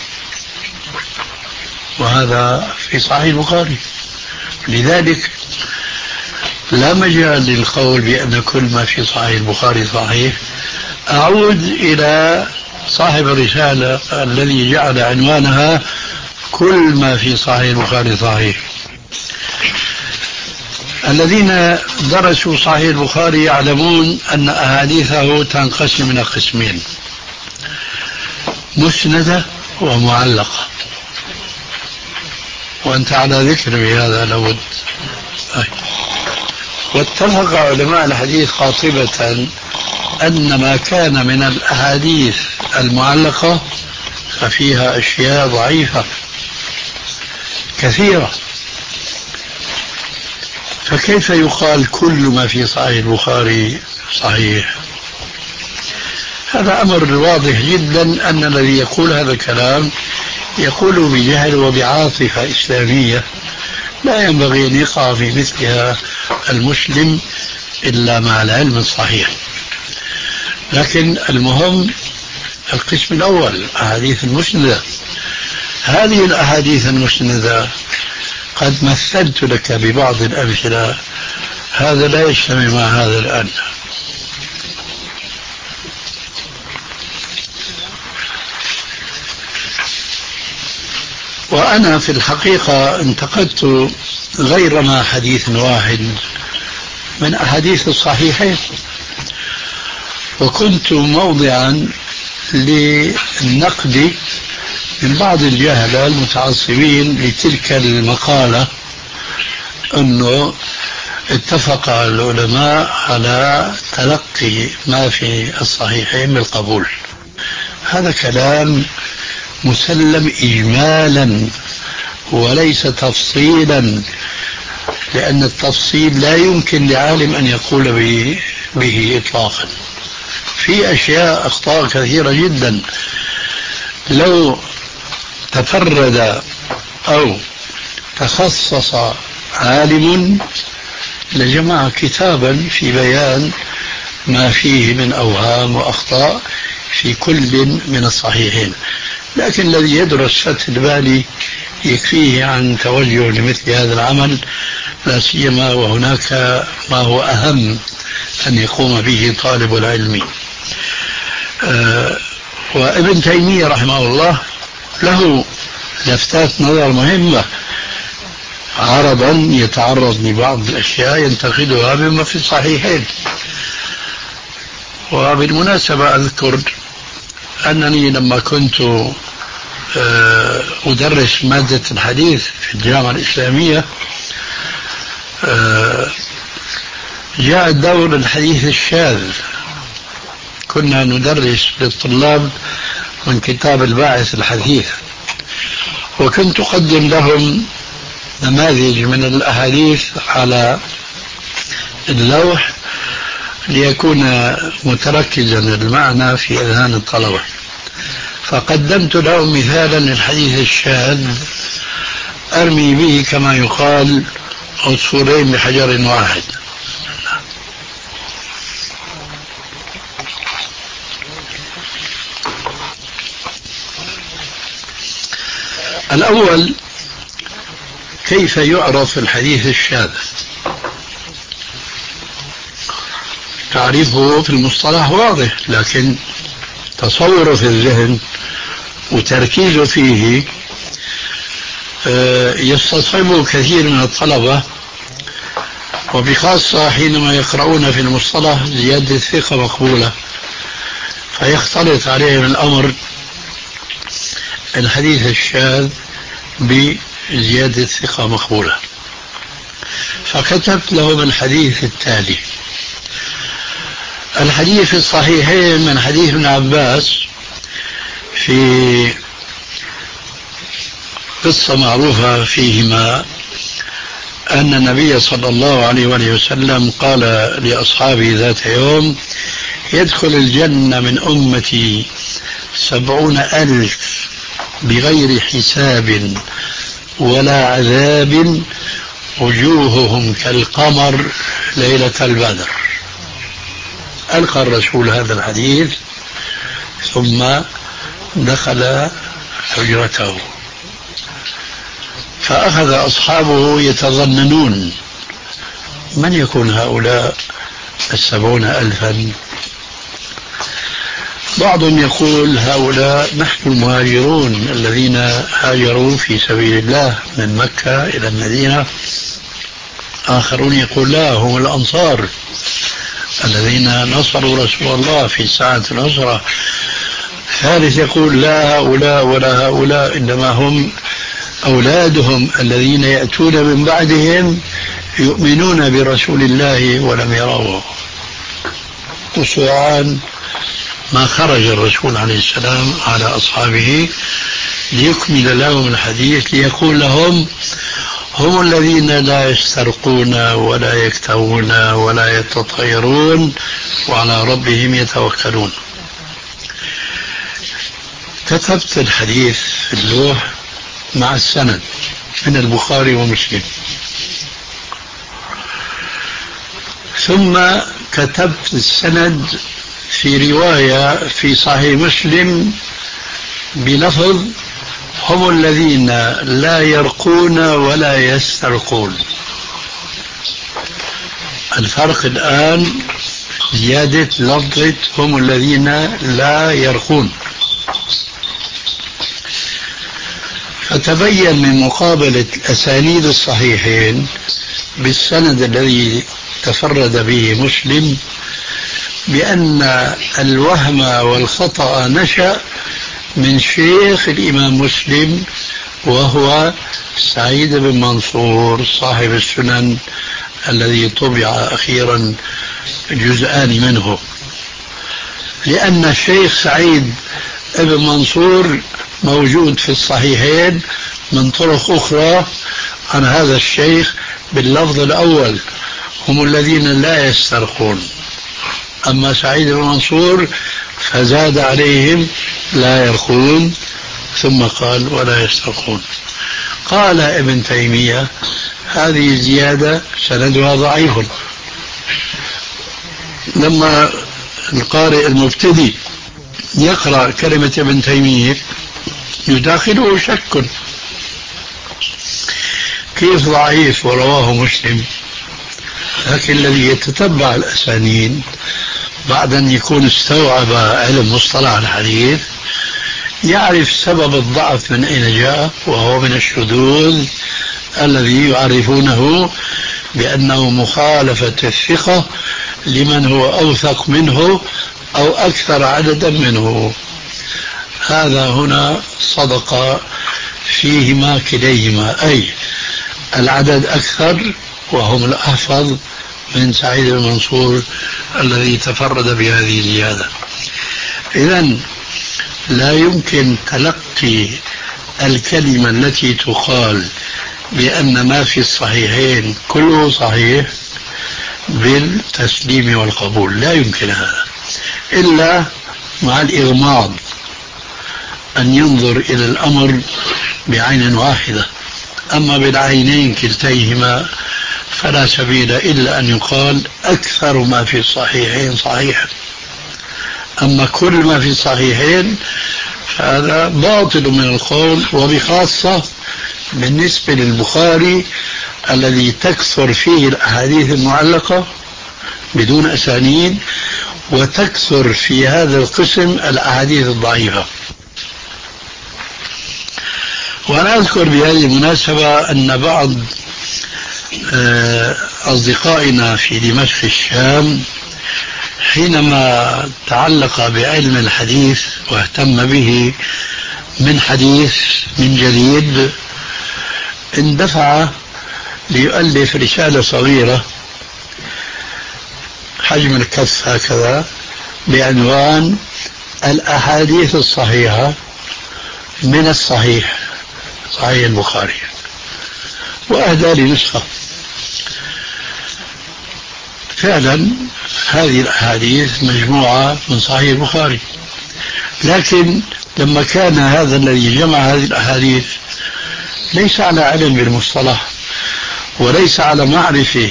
وهذا في صحيح البخاري. لذلك لا مجال للقول بأن كل ما في صحيح البخاري صحيح. أعود إلى صاحب الرسالة الذي جعل عنوانها كل ما في صحيح البخاري صحيح. الذين درسوا صحيح البخاري يعلمون أن أحاديثه تنقسم إلى قسمين: مسندة ومعلقة، وأنت على ذكر بهذا لابد. واتفق علماء الحديث قاطبة أن ما كان من الأحاديث المعلقة ففيها أشياء ضعيفة كثيرة، فكيف يقال كل ما في صحيح البخاري صحيح؟ هذا أمر واضح جدا أن الذي يقول هذا الكلام يقول بجهل وبعاطفة إسلامية لا ينبغي أن يقع في مثلها المسلم إلا مع العلم الصحيح. لكن المهم القسم الأول، أحاديث المسندة. هذه الأحاديث المسندة قد مثلت لك ببعض الأمثلة، هذا لا يجتمع مع هذا الآن. وأنا في الحقيقة انتقدت غير ما حديث واحد من أحاديث الصحيحين، وكنت موضعا للنقد من بعض الجهلة المتعصبين لتلك المقالة أنه اتفق العلماء على تلقي ما في الصحيحين بالقبول. هذا كلام مسلم إجمالا وليس تفصيلا، لأن التفصيل لا يمكن لعالم أن يقول به, به إطلاقا. في أشياء أخطاء كثيرة جدا لو تفرد أو تخصص عالم لجمع كتابا في بيان ما فيه من أوهام وأخطاء في كل من الصحيحين، لكن الذي يدرس فتح الباري يكفيه عن توجه لمثل هذا العمل، لا سيما وهناك ما هو أهم أن يقوم به طالب العلم. أه وابن تيمية رحمه الله له لفتات نظر مهمة، عرضا يتعرض لبعض الأشياء ينتقدها بما في الصحيحين. وبالمناسبة أذكر أنني لما كنت أدرس مادة الحديث في الجامعة الإسلامية جاء الدور الحديث الشاذ، كنا ندرس للطلاب من كتاب الباعث الحديث، وكنت أقدم لهم نماذج من الأحاديث على اللوح ليكون متركزا المعنى في أذهان الطلبة، فقدمت لهم مثالا للحديث الشاذ أرمي به كما يقال عصفورين بحجر واحد. الأول، كيف يعرف الحديث الشاذ؟ تعريفه في المصطلح واضح، لكن تصوره في الذهن وتركيزه فيه يستصعبه كثير من الطلبة، وبخاصة حينما يقرؤون في المصطلح زيادة الثقة مقبولة، فيختلط عليهم الأمر الحديث الشاذ بزيادة الثقة مقبولة. فكتبت لهم الحديث التالي: الحديث في الصحيحين من حديث ابن عباس في قصة معروفة فيهما أن النبي صلى الله عليه وآله وسلم قال لأصحابه ذات يوم: يدخل الجنة من أمتي سبعون ألف بغير حساب ولا عذاب، وجوههم كالقمر ليلة البدر. ألقى الرسول هذا الحديث ثم دخل حجرته، فأخذ أصحابه يتظننون من يكون هؤلاء السبعون ألفا. بعضهم يقول هؤلاء نحن المهاجرون الذين هاجروا في سبيل الله من مكة إلى المدينة. آخرون يقول لا، هم الأنصار الذين نصروا رسول الله في ساعة النصرة. ثالث يقول لا هؤلاء ولا هؤلاء، إنما هم أولادهم الذين يأتون من بعدهم يؤمنون برسول الله ولم يروه. وسرعان ما خرج الرسول عليه السلام على أصحابه ليكمل لهم الحديث، ليقول لهم هم الذين لا يسترقون ولا يكتوون ولا يتطيرون وعلى ربهم يتوكلون. كتبت الحديث في اللوح مع السند من البخاري ومسلم، ثم كتبت السند في رواية في صحيح مسلم بلفظ هم الذين لا يرقون ولا يسترقون. الفرق الآن زيادة لفظة هم الذين لا يرقون. فتبين من مقابلة أسانيد الصحيحين بالسند الذي تفرد به مسلم بأن الوهم والخطأ نشأ من شيخ الإمام مسلم، وهو سعيد بن منصور صاحب السنن الذي طبع أخيرا جزءان منه، لأن الشيخ سعيد بن منصور موجود في الصحيحين من طرق أخرى عن هذا الشيخ باللفظ الأول هم الذين لا يسترقون. أما سعيد بن منصور فزاد عليهم لا يرقون ثم قال ولا يسترقون. قال ابن تيمية هذه زيادة سندها ضعيف. لما القارئ المبتدئ يقرأ كلمة ابن تيمية يداخله شك، كيف ضعيف ورواه مسلم؟ لكن الذي يتتبع الأسانيد بعد أن يكون استوعب علم مصطلح الحديث يعرف سبب الضعف من أين جاء، وهو من الشذوذ الذي يعرفونه بأنه مخالفة الثقة لمن هو أوثق منه أو أكثر عددا منه. هذا هنا صدق فيهما كليهما، أي العدد أكثر وهم الأحفظ من سعيد بن منصور الذي تفرد بهذه الزيادة. إذن لا يمكن تلقي الكلمة التي تقال بأن ما في الصحيحين كله صحيح بالتسليم والقبول، لا يمكن هذا إلا مع الإغماض، أن ينظر إلى الأمر بعين واحدة. أما بالعينين كلتيهما فلا سبيل إلا أن يقال أكثر ما في الصحيحين صحيح. أما كل ما في الصحيحين هذا باطل من القول، وبخاصة بالنسبة للبخاري الذي تكثر فيه الأحاديث المعلقة بدون أسانيد، وتكثر في هذا القسم الأحاديث الضعيفة. وأنا أذكر بهذه المناسبة أن بعض أصدقائنا في دمشق الشام حينما تعلق بعلم الحديث واهتم به من حديث من جديد اندفع ليؤلف رسالة صغيرة حجم الكف هكذا بعنوان الأحاديث الصحيحة من الصحيح، صحيح البخاري، وأهدى لي نسخة. فعلا هذه الأحاديث مجموعة من صحيح البخاري، لكن لما كان هذا الذي جمع هذه الأحاديث ليس على علم بالمصطلح وليس على معرفة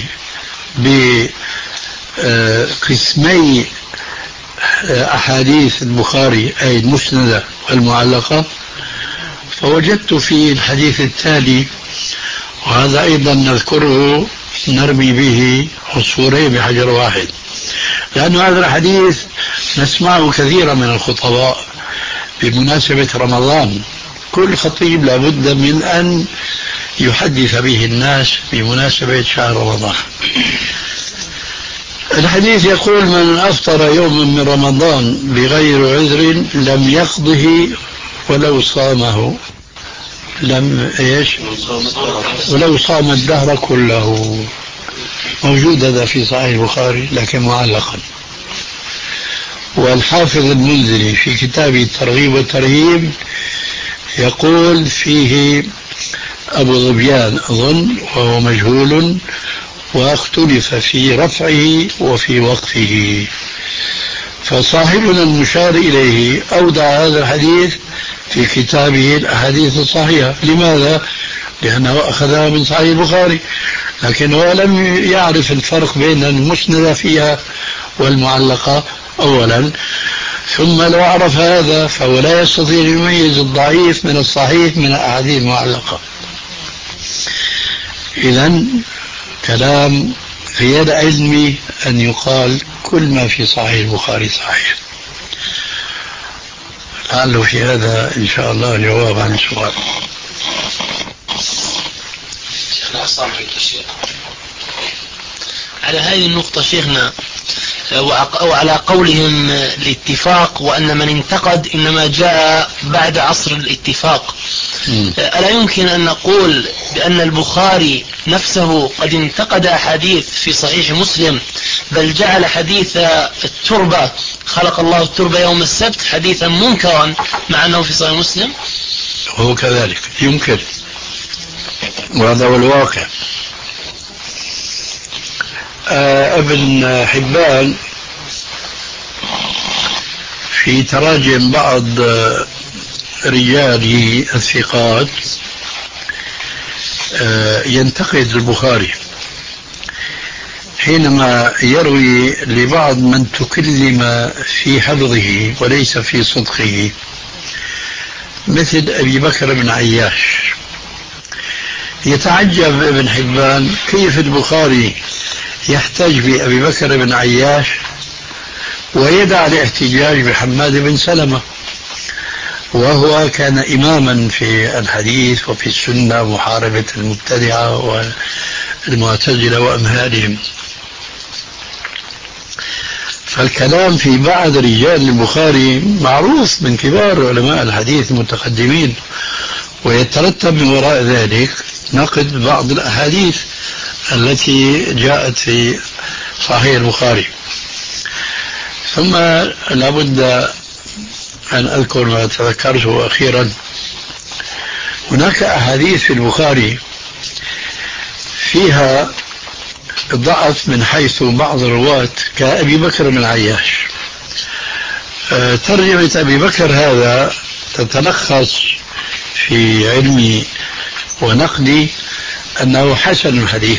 بقسمي أحاديث البخاري أي المسندة والمعلقة، فوجدت في الحديث التالي، وهذا أيضا نذكره نرمي به عصفورين بحجر واحد، لأن هذا الحديث نسمعه كثيرا من الخطباء بمناسبة رمضان. كل خطيب لابد من أن يحدث به الناس بمناسبة شهر رمضان. الحديث يقول: من أفطر يوما من رمضان بغير عذر لم يقضه ولو صامه، لم ايش ولو صام الدهر كله. موجود هذا في صحيح البخاري لكن معلقا. والحافظ المنذري في كتابه الترغيب والترهيب يقول فيه أبو ظبيان أظن وهو مجهول، واختلف في رفعه وفي وقفه. فصاحبنا المشار إليه أودع هذا الحديث في كتابه الأحاديث الصحيحة. لماذا؟ لأنه أخذها من صحيح البخاري، لكنه لم يعرف الفرق بين المسندة فيها والمعلقة أولا، ثم لو عرف هذا فهو لا يستطيع أن يميز الضعيف من الصحيح من الأحاديث المعلقة. إذن كلام غير علمي أن يقال كل ما في صحيح البخاري صحيح. لعله في هذا إن شاء الله جواب عن السؤال. على هذه النقطة شيخنا، أو على قولهم الاتفاق وأن من انتقد إنما جاء بعد عصر الاتفاق، ألا يمكن أن نقول بأن البخاري نفسه قد انتقد أحاديث في صحيح مسلم، بل جعل حديث التربة خلق الله التربة يوم السبت حديثا منكرا مع أنه في صحيح مسلم؟ هو كذلك يمكن، وهذا هو الواقع. آه ابن حبان في تراجم بعض رجاله الثقات آه ينتقد البخاري حينما يروي لبعض من تكلم في حفظه وليس في صدقه، مثل أبي بكر بن عياش. يتعجب ابن حبان كيف البخاري يحتج بأبي بكر بن عياش ويدع الاحتجاج بحماد بن سلمة، وهو كان إماما في الحديث وفي السنة، محاربة المبتدعة والمعتزلة وأمثالهم. فالكلام في بعض رجال البخاري معروف من كبار علماء الحديث المتقدمين، ويترتب من وراء ذلك نقد بعض الأحاديث التي جاءت في صحيح البخاري. ثم لابد أن أذكر ما تذكرته أخيرا، هناك أحاديث في البخاري فيها ضعف من حيث بعض الرواة كأبي بكر بن عياش. ترجمة أبي بكر هذا تتلخص في علمي ونقدي أنه حسن الحديث،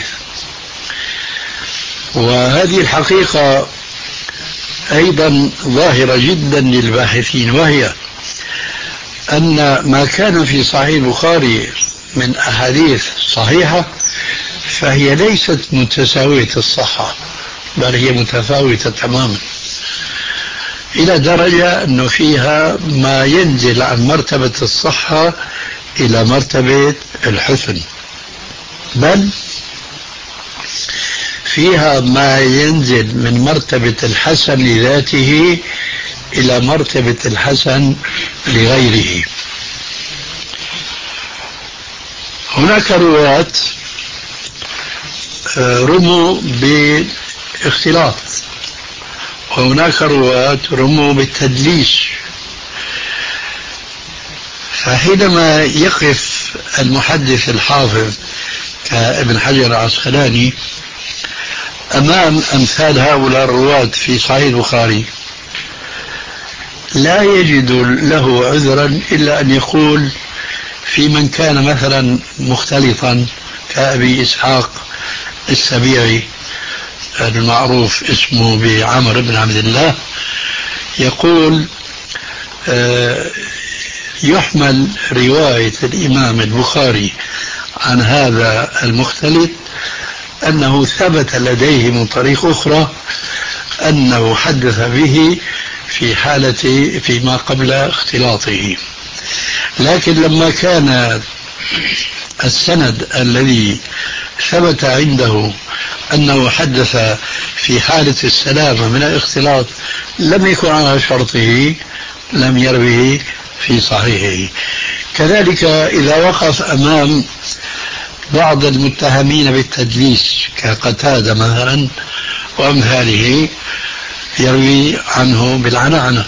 وهذه الحقيقة أيضا ظاهرة جدا للباحثين، وهي أن ما كان في صحيح البخاري من أحاديث صحيحة فهي ليست متساوية الصحة، بل هي متفاوتة تماما، إلى درجة أنه فيها ما ينزل عن مرتبة الصحة إلى مرتبة الحسن، بل فيها ما ينزل من مرتبة الحسن لذاته إلى مرتبة الحسن لغيره. هناك رواة رموا باختلاط، وهناك رواة رموا بالتدليس، فحينما يقف المحدث الحافظ كابن حجر العسقلاني أمام أمثال هؤلاء الرواة في صحيح البخاري لا يجد له عذرا إلا أن يقول في من كان مثلا مختلطا كأبي إسحاق السبيعي المعروف اسمه بعمر بن عبد الله، يقول آه يحمل رواية الإمام البخاري عن هذا المختلط أنه ثبت لديه من طريق أخرى أنه حدث به في حالة فيما قبل اختلاطه، لكن لما كان السند الذي ثبت عنده أنه حدث في حالة السلامة من الاختلاط لم يكن على شرطه لم يروه في صحيحه. كذلك إذا وقف أمام بعض المتهمين بالتدليس كقتادة مثلا وأمثاله يروي عنه بالعنعنة،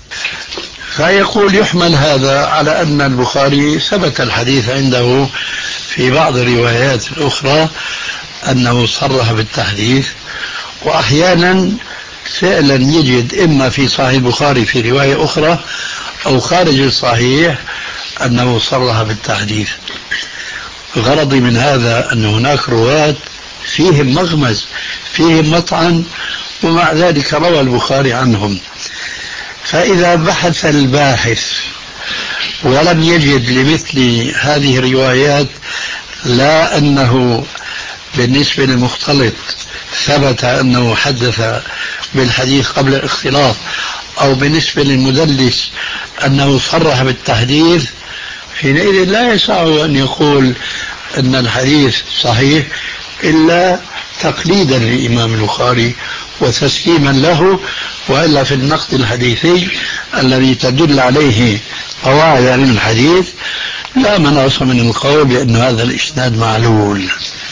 فيقول يحمل هذا على أن البخاري ثبت الحديث عنده في بعض الروايات الأخرى أنه صرح بالتحديث، وأحيانا فعلا يجد إما في صحيح البخاري في رواية أخرى أو خارج الصحيح أنه صرح بالتحديث. غرضي من هذا أن هناك رواة فيهم مغمز فيهم مطعن ومع ذلك روى البخاري عنهم، فإذا بحث الباحث ولم يجد لمثل هذه الروايات لا أنه بالنسبة للمختلط ثبت أنه حدث بالحديث قبل الاختلاط أو بالنسبة للمدلس أنه صرح بالتحديث، حينئذ لا يسعه أن يقول أن الحديث صحيح إلا تقليدا للإمام البخاري وتسليما له، وإلا في النقد الحديثي الذي تدل عليه قواعد علم الحديث لا مناص من القول بأن هذا الإسناد معلول.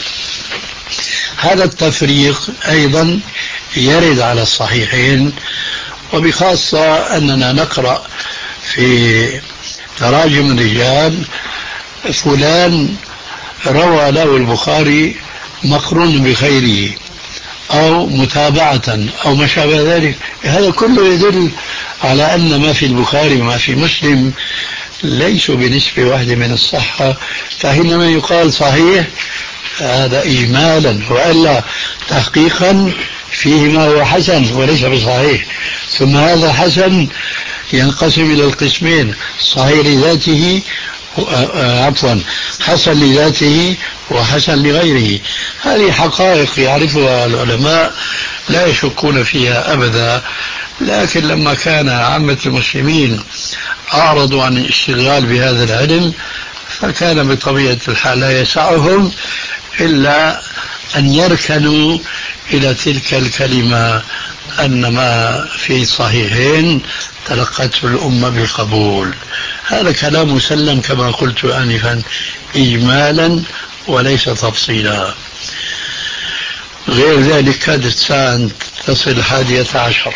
هذا التفريق أيضا يرد على الصحيحين، وبخاصة أننا نقرأ في تراجم الرجال فلان روى له البخاري مقرون بخيره أو متابعة أو ما شابه ذلك، هذا كله يدل على أن ما في البخاري وما في مسلم ليسوا بنسبة واحدة من الصحة، فحينما يقال صحيح هذا إجمالا، وإلا تحقيقا فيه ما هو حسن وليس بصحيح. ثم هذا حسن ينقسم إلى القسمين: صحيح لذاته عفوا حسن لذاته وحسن لغيره. هذه حقائق يعرفها العلماء لا يشكون فيها أبدا، لكن لما كان عامة المسلمين أعرضوا عن الاشتغال بهذا العلم فكان بطبيعة الحال لا يسعهم إلا أن يركنوا إلى تلك الكلمة أن ما في صحيحين تلقته الأمة بالقبول. هذا كلام مسلم كما قلت آنفا إجمالا وليس تفصيلا. غير ذلك كادت ساعة تصل الحادية عشر.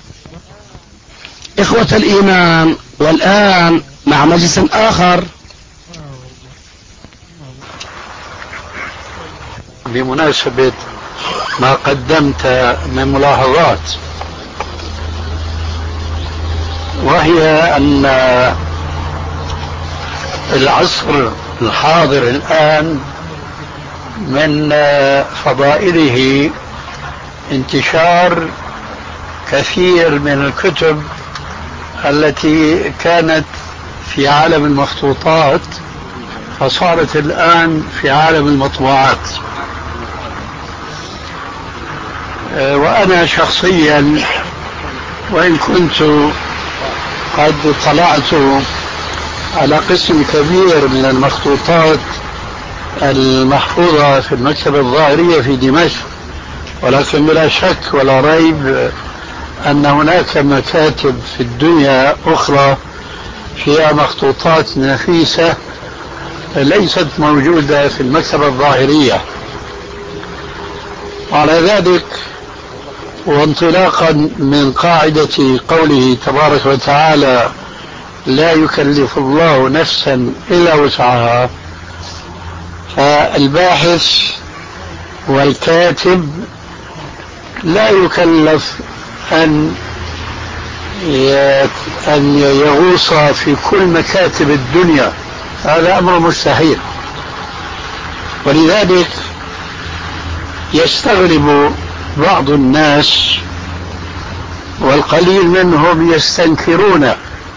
إخوة الإيمان، والآن مع مجلس آخر بمناسبة ما قدمت من ملاحظات، وهي أن العصر الحاضر الآن من فضائله انتشار كثير من الكتب التي كانت في عالم المخطوطات فصارت الآن في عالم المطبوعات. وأنا شخصيا وإن كنت قد اطلعت على قسم كبير من المخطوطات المحفوظة في المكتبة الظاهرية في دمشق، ولكن بلا شك ولا ريب أن هناك مكاتب في الدنيا أخرى فيها مخطوطات نفيسة ليست موجودة في المكتبة الظاهرية. وعلى ذلك وانطلاقا من قاعدة قوله تبارك وتعالى لا يكلف الله نفسا إلا وسعها، فالباحث والكاتب لا يكلف أن أن يغوص في كل مكاتب الدنيا، هذا أمر مستحيل. ولذلك يستغرب بعض الناس والقليل منهم يستنكرون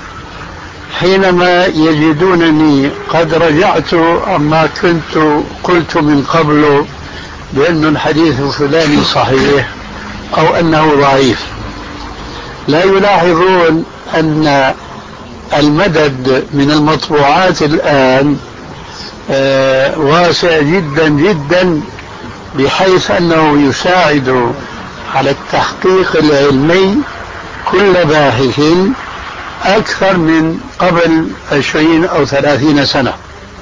حينما يجدونني قد رجعت عما كنت قلت من قبل بأن الحديث الفلاني صحيح أو أنه ضعيف. لا يلاحظون أن المدد من المطبوعات الآن واسع جدا جدا، بحيث أنه يساعد على التحقيق العلمي كل باحث أكثر من قبل عشرين أو ثلاثين سنة.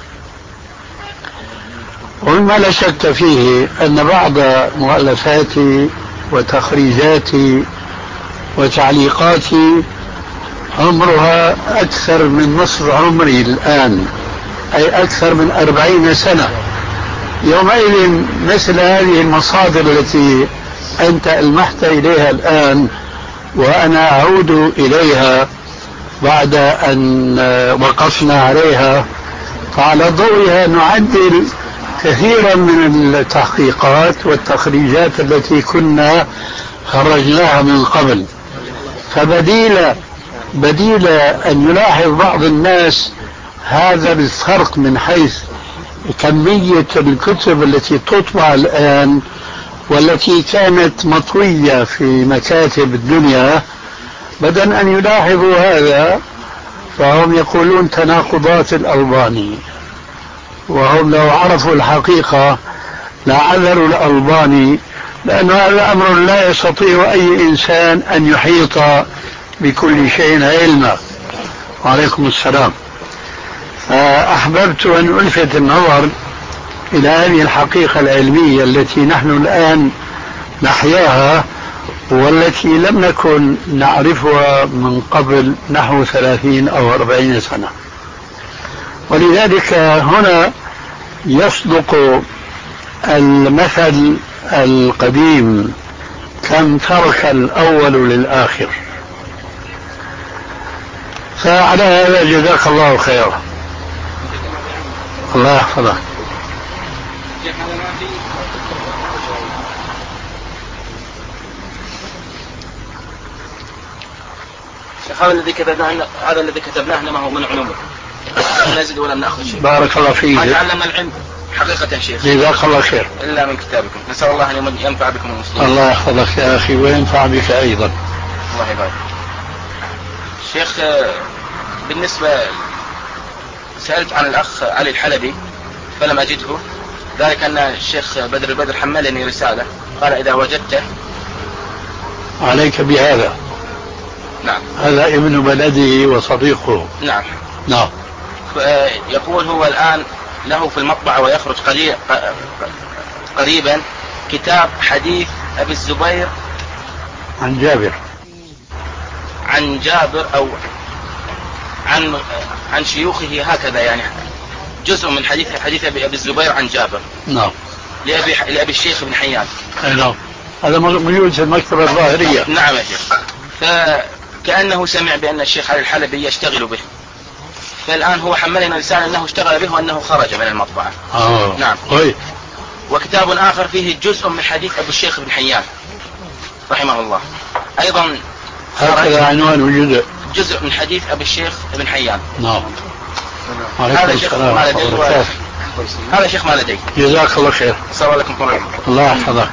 ومما لا شك فيه أن بعض مؤلفاتي وتخريجاتي وتعليقاتي عمرها أكثر من نصف عمري الآن، أي أكثر من أربعين سنة. يومئذ مثل هذه المصادر التي أنت ألمحت إليها الآن وأنا أعود إليها بعد أن وقفنا عليها، فعلى ضوئها نعدل كثيرا من التحقيقات والتخريجات التي كنا خرجناها من قبل. فبديل بديل أن يلاحظ بعض الناس هذا الفرق من حيث كمية الكتب التي تطبع الآن والتي كانت مطوية في مكاتب الدنيا، بدل أن يلاحظوا هذا فهم يقولون تناقضات الألباني، وهم لو عرفوا الحقيقة لعذروا الألباني، لأن هذا أمر لا يستطيع أي إنسان أن يحيط بكل شيء علما. وعليكم السلام. فأحببت أن ألفت النظر إلى هذه الحقيقة العلمية التي نحن الآن نحياها والتي لم نكن نعرفها من قبل نحو ثلاثين أو أربعين سنة. ولذلك هنا يصدق المثل القديم كم ترك الأول للآخر. فعلى هذا جزاك الله خيرا. الله يحفظك. هذا الذي كتبناه هذا الذي كتبناه ما هو من علومه، لا نزيد ولا نأخذ شيء. بارك الله فيك. ما تعلمنا العلم حقيقة شيخ جزاك الله خير إلا من كتابكم. نسأل الله أن ينفع بكم المسلمين. الله يحفظك يا أخي وينفع بك أيضا. الله يبارك. شيخ بالنسبة سألت عن الأخ علي الحلبي فلم أجده، ذلك أن الشيخ بدر البدر حملني رسالة قال إذا وجدته عليك بهذا. نعم. هذا ابن بلده وصديقه. نعم. نعم. يقول هو الآن له في المطبعة ويخرج قريبا كتاب حديث أبي الزبير عن جابر عن جابر أو عن عن شيوخه هكذا، يعني جزء من حديث حديث أبي الزبير عن جابر. نعم. لأبي لأبي الشيخ بن حيان. نعم. هذا موجود في المكتبة الظاهرية. نعم يا شيخ. فكأنه سمع بأن الشيخ علي الحلبي يشتغل به، فالآن هو حملنا رسالة أنه اشتغل به وأنه خرج من المطبعة. آه. نعم. طيب. وكتاب آخر فيه جزء من حديث أبو الشيخ بن حيان رحمه الله أيضا. هكذا عنوان وجزء جزء من حديث أبي الشيخ بن حيان. نعم. هذا شيخ ما لدي هذا شيخ ما لدي. جزاك الله خير. السلام عليكم ورحمة الله يحفظك.